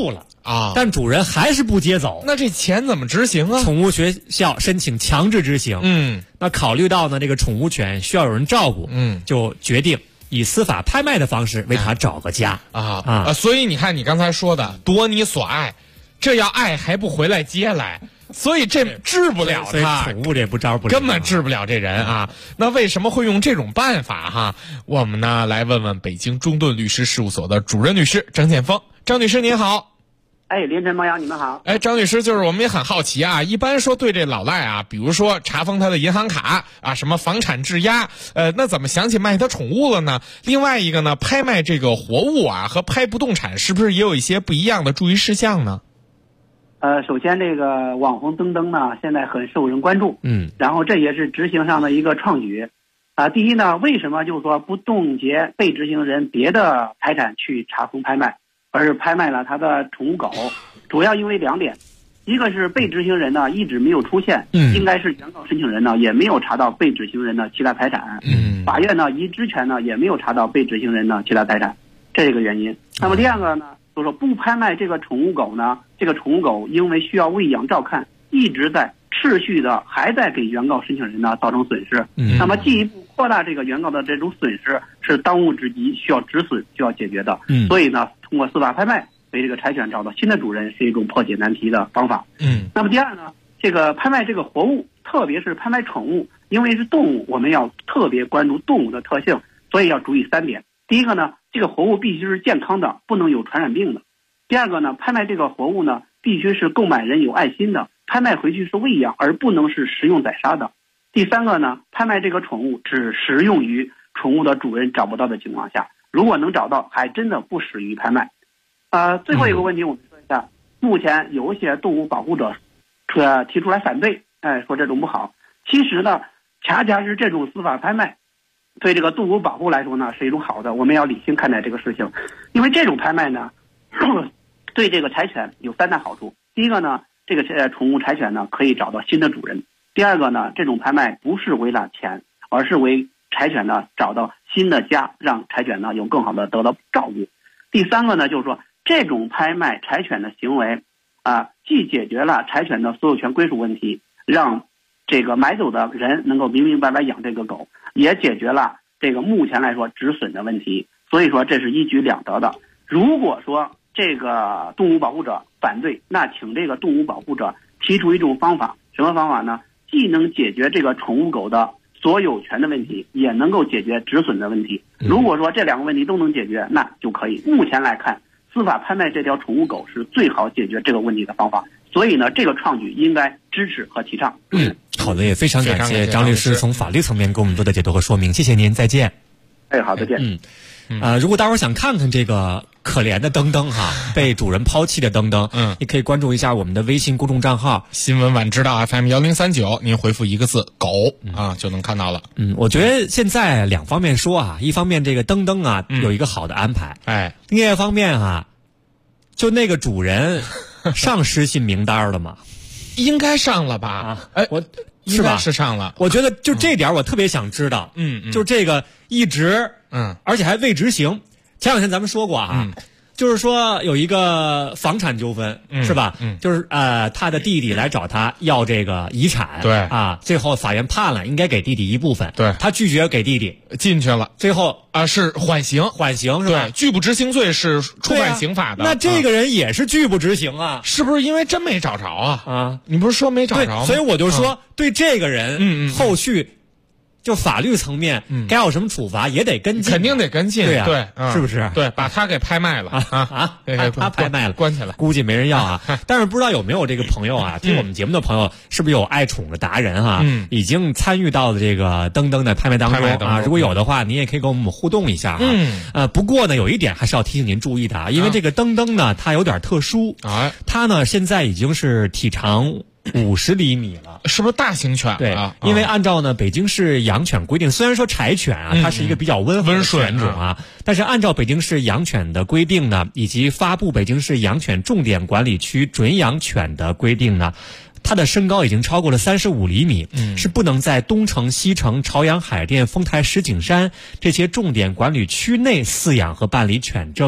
S4: 啊，但主人还是不接走。
S5: 那这钱怎么执行啊？
S4: 宠物学校申请强制执行。那考虑到呢这个宠物犬需要有人照顾，就决定以司法拍卖的方式为它找个家。
S5: 所以你看你刚才说的夺你所爱，这要爱还不回来接来。所以这治不了他，
S4: 宠物这不招不了，
S5: 根本治不了这人啊。那为什么会用这种办法哈？我们呢来问问北京中盾律师事务所的主任律师张建峰。张律师您好。
S8: 连晨、毛阳，你们好。
S5: 张律师，就是我们也很好奇啊，一般说对这老赖啊，比如说查封他的银行卡啊，什么房产质押，那怎么想起卖他宠物了呢？另外一个呢，拍卖这个活物啊和拍不动产是不是也有一些不一样的注意事项呢？
S8: 首先这个网红登登呢，现在很受人关注，然后这也是执行上的一个创举。第一呢，为什么就是说不冻结被执行人别的财产去查封拍卖，而是拍卖了他的宠物狗？主要因为2点，一个是被执行人呢一直没有出现，应该是原告申请人呢也没有查到被执行人的其他财产，法院呢依职权呢也没有查到被执行人的其他财产，这是一个原因。那么第二个呢，就是说不拍卖这个宠物狗呢，这个宠物狗因为需要喂养照看，一直在持续的还在给原告申请人呢造成损失。那么进一步扩大这个原告的这种损失是当务之急，需要止损，需要解决的。所以呢，通过司法拍卖为这个柴犬找到新的主人是一种破解难题的方法。那么第二呢，这个拍卖这个活物，特别是拍卖宠物，因为是动物，我们要特别关注动物的特性，所以要注意3点。第一个呢，这个活物必须是健康的，不能有传染病的。第二个呢，拍卖这个活物呢，必须是购买人有爱心的，拍卖回去是喂养，而不能是食用宰杀的。第三个呢，拍卖这个宠物只适用于宠物的主人找不到的情况下，如果能找到，还真的不适于拍卖。最后一个问题我们说一下，目前有一些动物保护者提出来反对，说这种不好。其实呢，恰恰是这种司法拍卖对这个动物保护来说呢是一种好的，我们要理性看待这个事情。因为这种拍卖呢对这个柴犬有3大好处。第一个呢，这个宠物柴犬呢可以找到新的主人。第二个呢，这种拍卖不是为了钱，而是为柴犬呢找到新的家，让柴犬呢有更好的得到照顾。第三个呢，就是说这种拍卖柴犬的行为既解决了柴犬的所有权归属问题，让这个买走的人能够明明白白养这个狗，也解决了这个目前来说止损的问题。所以说这是一举两得的。如果说这个动物保护者反对，那请这个动物保护者提出一种方法，什么方法呢？既能解决这个宠物狗的所有权的问题，也能够解决止损的问题。如果说这2个问题都能解决，那就可以。目前来看，司法拍卖这条宠物狗是最好解决这个问题的方法。所以呢，这个创举应该支持和提倡。
S4: 好的，也非常感谢张律师从法律层面给我们做的解读和说明，谢谢您，再见。
S8: 好，再见。
S4: 如果大伙儿想看看这个可怜的登登被主人抛弃的登登，你可以关注一下我们的微信公众账号
S5: 新闻晚知道 FM1039，您回复1个字狗就能看到了。
S4: 我觉得现在2方面说一方面这个登登有一个好的安排，另外一方面就那个主人上失信名单了吗？
S5: 应该上了吧？
S4: 是吧？
S5: 是上了。
S4: 我觉得就这点我特别想知道，就这个一直而且还未执行。前2天咱们说过就是说有一个房产纠纷，是吧？就是他的弟弟来找他要这个遗产，
S5: 对
S4: 最后法院判了，应该给弟弟一部分，
S5: 对，
S4: 他拒绝给弟弟，
S5: 进去了，
S4: 最后
S5: 是缓刑
S4: 是吧？
S5: 对，拒不执行罪是触犯刑法的。
S4: 那这个人也是拒不执行
S5: 是不是因为真没找着你不是说没找着吗？
S4: 所以我就说对这个人后续就法律层面该有什么处罚也得跟进，
S5: 肯定得跟进，
S4: 对
S5: 对，
S4: 是不是？
S5: 对，把他给拍卖了
S4: 他拍卖了，
S5: 关起来，
S4: 估计没人要但是不知道有没有这个朋友听我们节目的朋友，是不是有爱宠的达人已经参与到了这个登登的拍卖当中如果有的话，你也可以跟我们互动一下不过呢，有一点还是要提醒您注意的因为这个登登呢，它有点特殊它呢现在已经是体长50厘米了，
S5: 是不是大型犬？
S4: 对因为按照呢北京市养犬规定，虽然说柴犬它是一个比较温和的犬种但是按照北京市养犬的规定呢，以及发布北京市养犬重点管理区准养犬的规定呢，它的身高已经超过了35厘米，是不能在东城、西城、朝阳、海淀、丰台、石景山这些重点管理区内饲养和办理犬证的。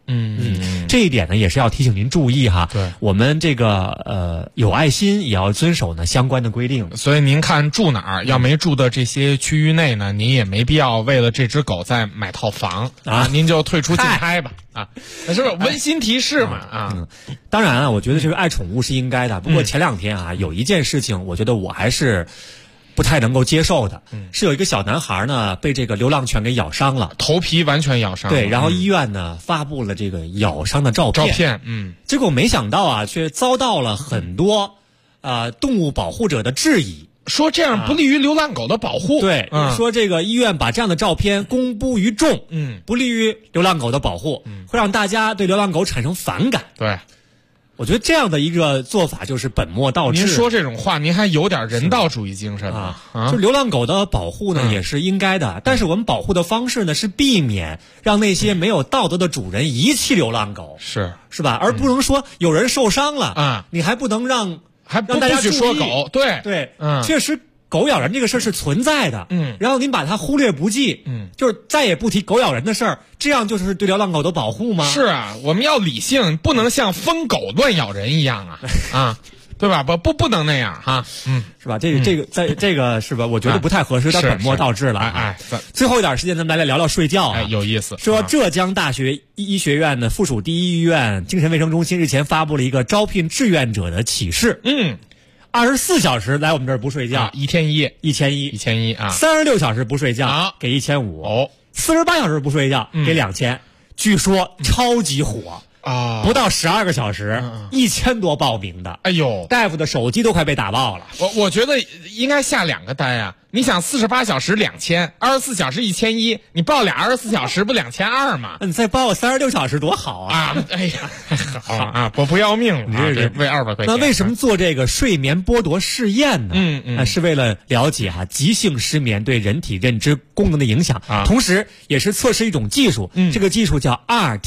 S4: 这一点呢也是要提醒您注意哈。
S5: 对，
S4: 我们这个有爱心也要遵守呢相关的规定。
S5: 所以您看住哪儿，要没住的这些区域内呢，您也没必要为了这只狗再买套房啊，您就退出竞拍吧啊，那是不是温馨提示嘛啊？
S4: 当然啊，我觉得这个爱宠物是应该的。不过前2天啊，有一件事情，我觉得我还是不太能够接受的，是有一个小男孩呢被这个流浪犬给咬伤了，
S5: 头皮完全咬伤了。
S4: 对，然后医院呢发布了这个咬伤的照片，结果没想到啊，却遭到了很多动物保护者的质疑，
S5: 说这样不利于流浪狗的保护。
S4: 对，说这个医院把这样的照片公布于众，不利于流浪狗的保护，会让大家对流浪狗产生反感。
S5: 对。
S4: 我觉得这样的一个做法就是本末倒置。
S5: 您说这种话，您还有点人道主义精神
S4: 啊？就流浪狗的保护呢，也是应该的，但是我们保护的方式呢，是避免让那些没有道德的主人遗弃流浪狗，是吧？而不能说有人受伤了啊，你还不能让大家
S5: 去说狗，对，
S4: 确实。狗咬人这个事儿是存在的，然后您把它忽略不计，就是再也不提狗咬人的事儿，这样就是对流浪狗的保护吗？
S5: 是啊，我们要理性，不能像疯狗乱咬人一样啊，对吧？不能那样哈，
S4: 是吧？这个是吧？我觉得不太合适，但本末倒置了。最后一点时间，咱们来聊聊睡觉啊，
S5: 有意思。
S4: 说浙江大学医学院的附属第一医院精神卫生中心日前发布了一个招聘志愿者的启事，24小时来我们这儿不睡觉
S5: ，1天1夜
S4: ，1100啊，36小时不睡觉给1500，48小时不睡觉给2000，据说超级火啊！不到12个小时，1000多报名的，
S5: 哎呦，
S4: 大夫的手机都快被打爆了。
S5: 我觉得应该下2个单啊！你想48小时2000，24小时1100，你报俩24小时不2200吗？
S4: 你再报36小时多好啊！
S5: 哎呀，好啊，不要命了，这为200块钱。
S4: 那为什么做这个睡眠剥夺试验呢？是为了了解急性失眠对人体认知功能的影响，同时也是测试一种技术，这个技术叫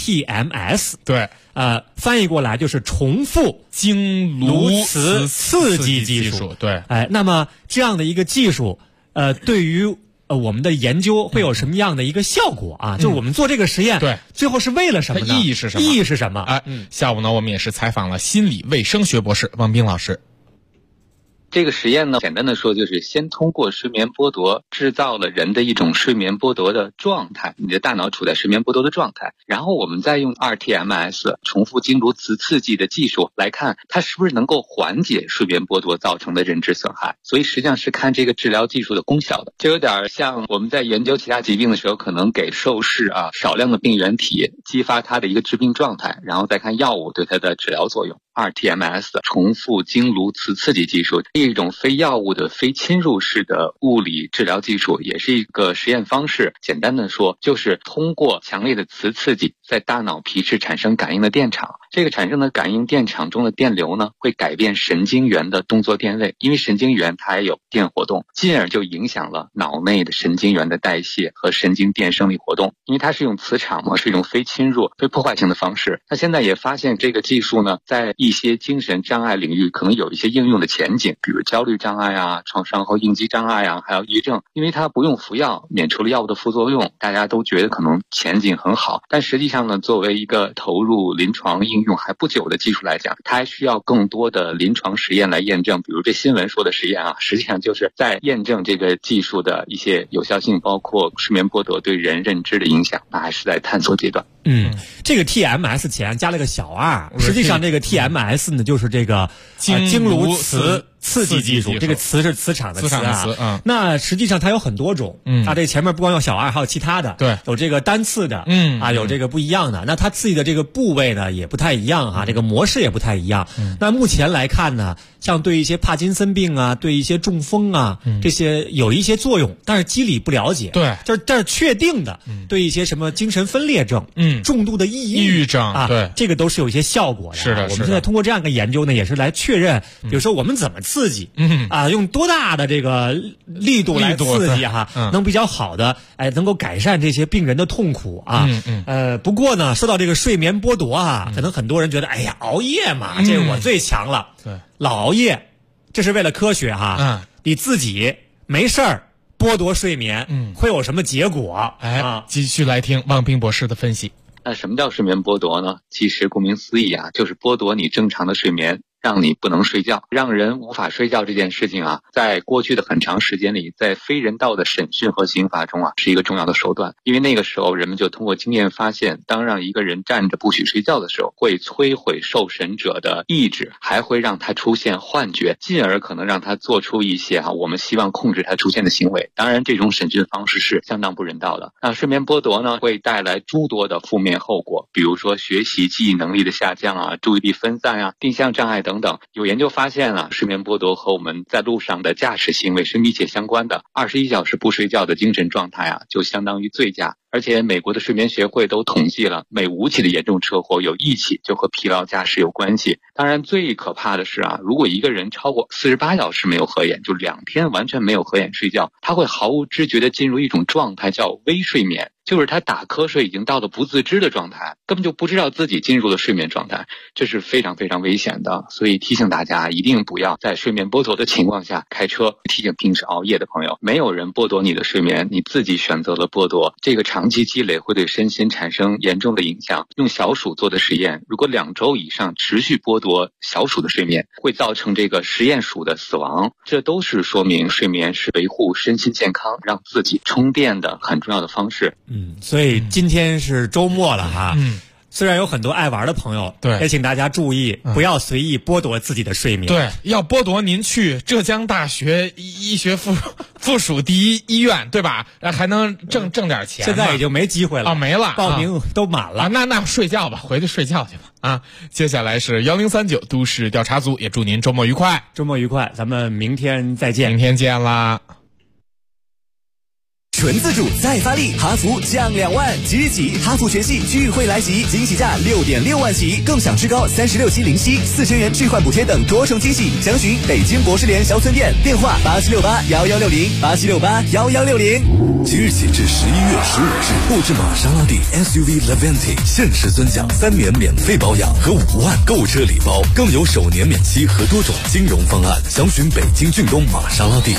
S4: RTMS，
S5: 对。
S4: 翻译过来就是重复
S5: 经
S4: 颅磁刺激技术。
S5: 对，
S4: 那么这样的一个技术，对于我们的研究会有什么样的一个效果啊？就是我们做这个实验，
S5: 对，
S4: 最后是为了什么呢？
S5: 意义是什么？下午呢，我们也是采访了心理卫生学博士王斌老师。
S10: 这个实验呢，简单的说就是先通过睡眠剥夺制造了人的一种睡眠剥夺的状态，你的大脑处在睡眠剥夺的状态，然后我们再用 RTMS 重复经颅磁刺激的技术来看它是不是能够缓解睡眠剥夺造成的认知损害，所以实际上是看这个治疗技术的功效的。就有点像我们在研究其他疾病的时候，可能给受试少量的病原体激发它的一个致病状态，然后再看药物对它的治疗作用。RTMS 重复经颅磁刺激技术是一种非药物的非侵入式的物理治疗技术，也是一个实验方式。简单的说，就是通过强烈的磁刺激在大脑皮质产生感应的电场，这个产生的感应电场中的电流呢，会改变神经元的动作电位，因为神经元它也有电活动，进而就影响了脑内的神经元的代谢和神经电生理活动。因为它是用磁场嘛，是一种非侵入非破坏性的方式。那现在也发现这个技术呢，在一些精神障碍领域可能有一些应用的前景，比如焦虑障碍啊、创伤后应激障碍啊，还有抑郁症。因为它不用服药，免除了药物的副作用，大家都觉得可能前景很好。但实际上呢，作为一个投入临床应用还不久的技术来讲，它还需要更多的临床实验来验证。比如这新闻说的实验实际上就是在验证这个技术的一些有效性，包括睡眠剥夺对人认知的影响，那还是在探索阶段。
S4: 这个 TMS 前加了个小 r， 实际上这个 TMS 呢就是这个经颅磁刺激技术，这个磁是磁场的磁啊。那实际上它有很多种，这前面不光有小 r， 还有其他的，
S5: 对，
S4: 有这个单次的，有这个不一样的。那它刺激的这个部位呢也不太一样这个模式也不太一样。那目前来看呢，像对一些帕金森病对一些中风这些有一些作用，但是机理不了解。
S5: 对，
S4: 但是确定的，对一些什么精神分裂症，重度的抑郁症
S5: 对，
S4: 这个都是有一些效果的。
S5: 是的，
S4: 我们现在通过这样一个研究呢，也是来确认，比如说我们怎么刺激，用多大的这个力度来刺激能比较好的能够改善这些病人的痛苦不过呢，说到这个睡眠剥夺可能很多人觉得，哎呀，熬夜嘛，这我最强了。
S5: 对，
S4: 老熬夜，这是为了科学你自己没事儿剥夺睡眠，会有什么结果？
S5: 继续来听王斌博士的分析。
S10: 那什么叫睡眠剥夺呢？其实顾名思义啊，就是剥夺你正常的睡眠，让你不能睡觉，让人无法睡觉这件事情啊，在过去的很长时间里，在非人道的审讯和刑罚中啊，是一个重要的手段。因为那个时候人们就通过经验发现，当让一个人站着不许睡觉的时候，会摧毁受审者的意志，还会让他出现幻觉，进而可能让他做出一些我们希望控制他出现的行为。当然这种审讯方式是相当不人道的。那睡眠剥夺呢，会带来诸多的负面后果，比如说学习记忆能力的下降啊，注意力分散啊，定向障碍等等。有研究发现啊，睡眠剥夺和我们在路上的驾驶行为是密切相关的。21小时不睡觉的精神状态啊，就相当于醉驾。而且美国的睡眠协会都统计了，每5起的严重车祸有1起就和疲劳驾驶有关系。当然最可怕的是啊，如果一个人超过48小时没有合眼，就2天完全没有合眼睡觉，他会毫无知觉地进入一种状态叫微睡眠，就是他打瞌睡已经到了不自知的状态，根本就不知道自己进入了睡眠状态，这是非常非常危险的。所以提醒大家一定不要在睡眠剥夺的情况下开车。提醒平时熬夜的朋友，没有人剥夺你的睡眠，你自己选择了剥夺，这个长期积累会对身心产生严重的影响。用小鼠做的实验，如果2周以上持续剥夺小鼠的睡眠，会造成这个实验鼠的死亡。这都是说明睡眠是维护身心健康、让自己充电的很重要的方式。
S4: 所以今天是周末了哈。虽然有很多爱玩的朋友，
S5: 对，
S4: 也请大家注意，不要随意剥夺自己的睡眠。
S5: 对，要剥夺您去浙江大学医学附属第一医院，对吧？还能挣点钱。
S4: 现在已经没机会了
S5: 没了，
S4: 报名都满了。
S5: 那睡觉吧，回去睡觉去吧啊！接下来是1039都市调查组，也祝您周末愉快，
S4: 周末愉快，咱们明天再见。
S5: 明天见啦。
S12: 纯自主再发力，哈弗降2万，即日起哈弗全系聚会来袭，惊喜价6.6万起，更享至高36期零息，4000元置换补贴等多重惊喜。详询北京博士联销村店，电话87681160，87681160。
S3: 即日起至11月15日，购置玛莎拉蒂 SUV Levante 限时尊享3年免费保养和5万购车礼包，更有首年免息和多种金融方案。详询北京骏东玛莎拉蒂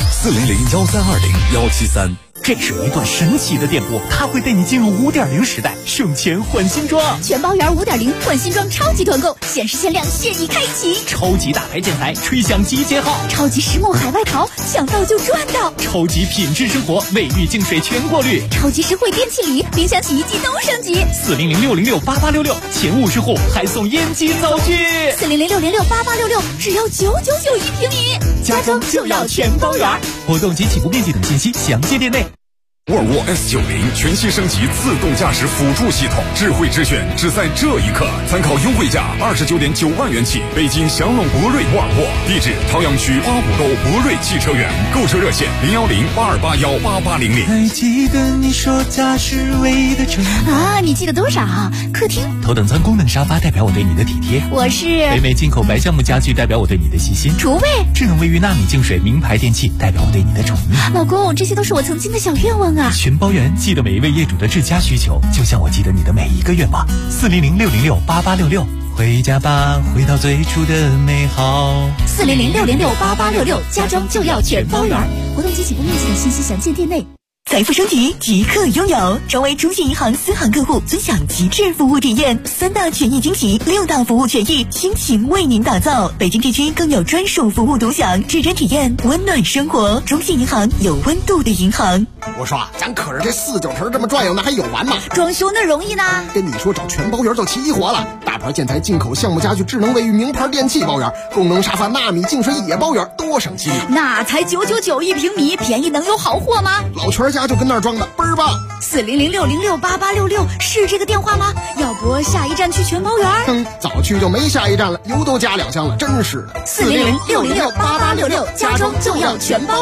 S3: 4001320-173。
S9: 这是一段神奇的电波，它会带你进入5.0时代，省钱换新装。
S11: 全包圆5.0换新装超级团购，限时限量现已开启。
S9: 超级大牌建材吹响集结号，
S11: 超级实木海外淘想到就赚到。
S9: 超级品质生活卫浴净水全过滤，
S11: 超级实惠电器礼，冰箱洗衣机都升级。
S9: 400-606-8866，前50户还送烟机灶具。
S11: 400-606-8866，只要999一平米，
S9: 家装就要全包圆。活动及起步面积等信息详见店内。
S3: 沃尔沃 S90 全新升级自动驾驶辅助系统，智慧之选只在这一刻。参考优惠价29.9万元起，北京祥龙博瑞沃尔沃，地址朝阳区花浦沟博瑞汽车园，购车热线010-8281-8800。
S18: 还记得你说家是唯一的城
S11: 啊？你记得多少？客厅
S9: 头等舱功能沙发代表我对你的体贴，
S11: 我是
S9: 北美进口白橡木家具代表我对你的细心，
S11: 厨卫
S9: 智能卫浴纳米净水名牌电器代表我对你的宠溺。
S11: 老公，这些都是我曾经的小愿望啊！
S9: 全包圆，记得每一位业主的至佳需求，就像我记得你的每一个愿望。400-606-8866，回家吧，回到最初的美好。
S11: 400-606-8866，家装就要全包圆。活动及起步面积等信息详见店内。财富升级即刻拥有，成为中信银行私行客户，尊享极致服务体验，3大权益惊喜，6大服务权益，倾情为您打造。北京地区更有专属服务独享，至臻体验温暖生活。中信银行，有温度的银行。
S21: 我说咱可是这4九城这么转悠，那还有完吗？
S11: 装修那容易呢？
S21: 跟你说找全包圆就齐活了，大牌建材、进口橡木家具、智能卫浴、名牌电器包圆，功能沙发、纳米净水也包圆，多省心力。
S11: 那才999一平米，便宜能有好货吗？
S21: 老全家就跟那儿装的倍儿棒。
S11: 400-606-8866是这个电话吗？要不下一站去全包圆？
S21: 早去就没下一站了，油都加2箱了，真是的。
S11: 400-606-8866，家装就要全包。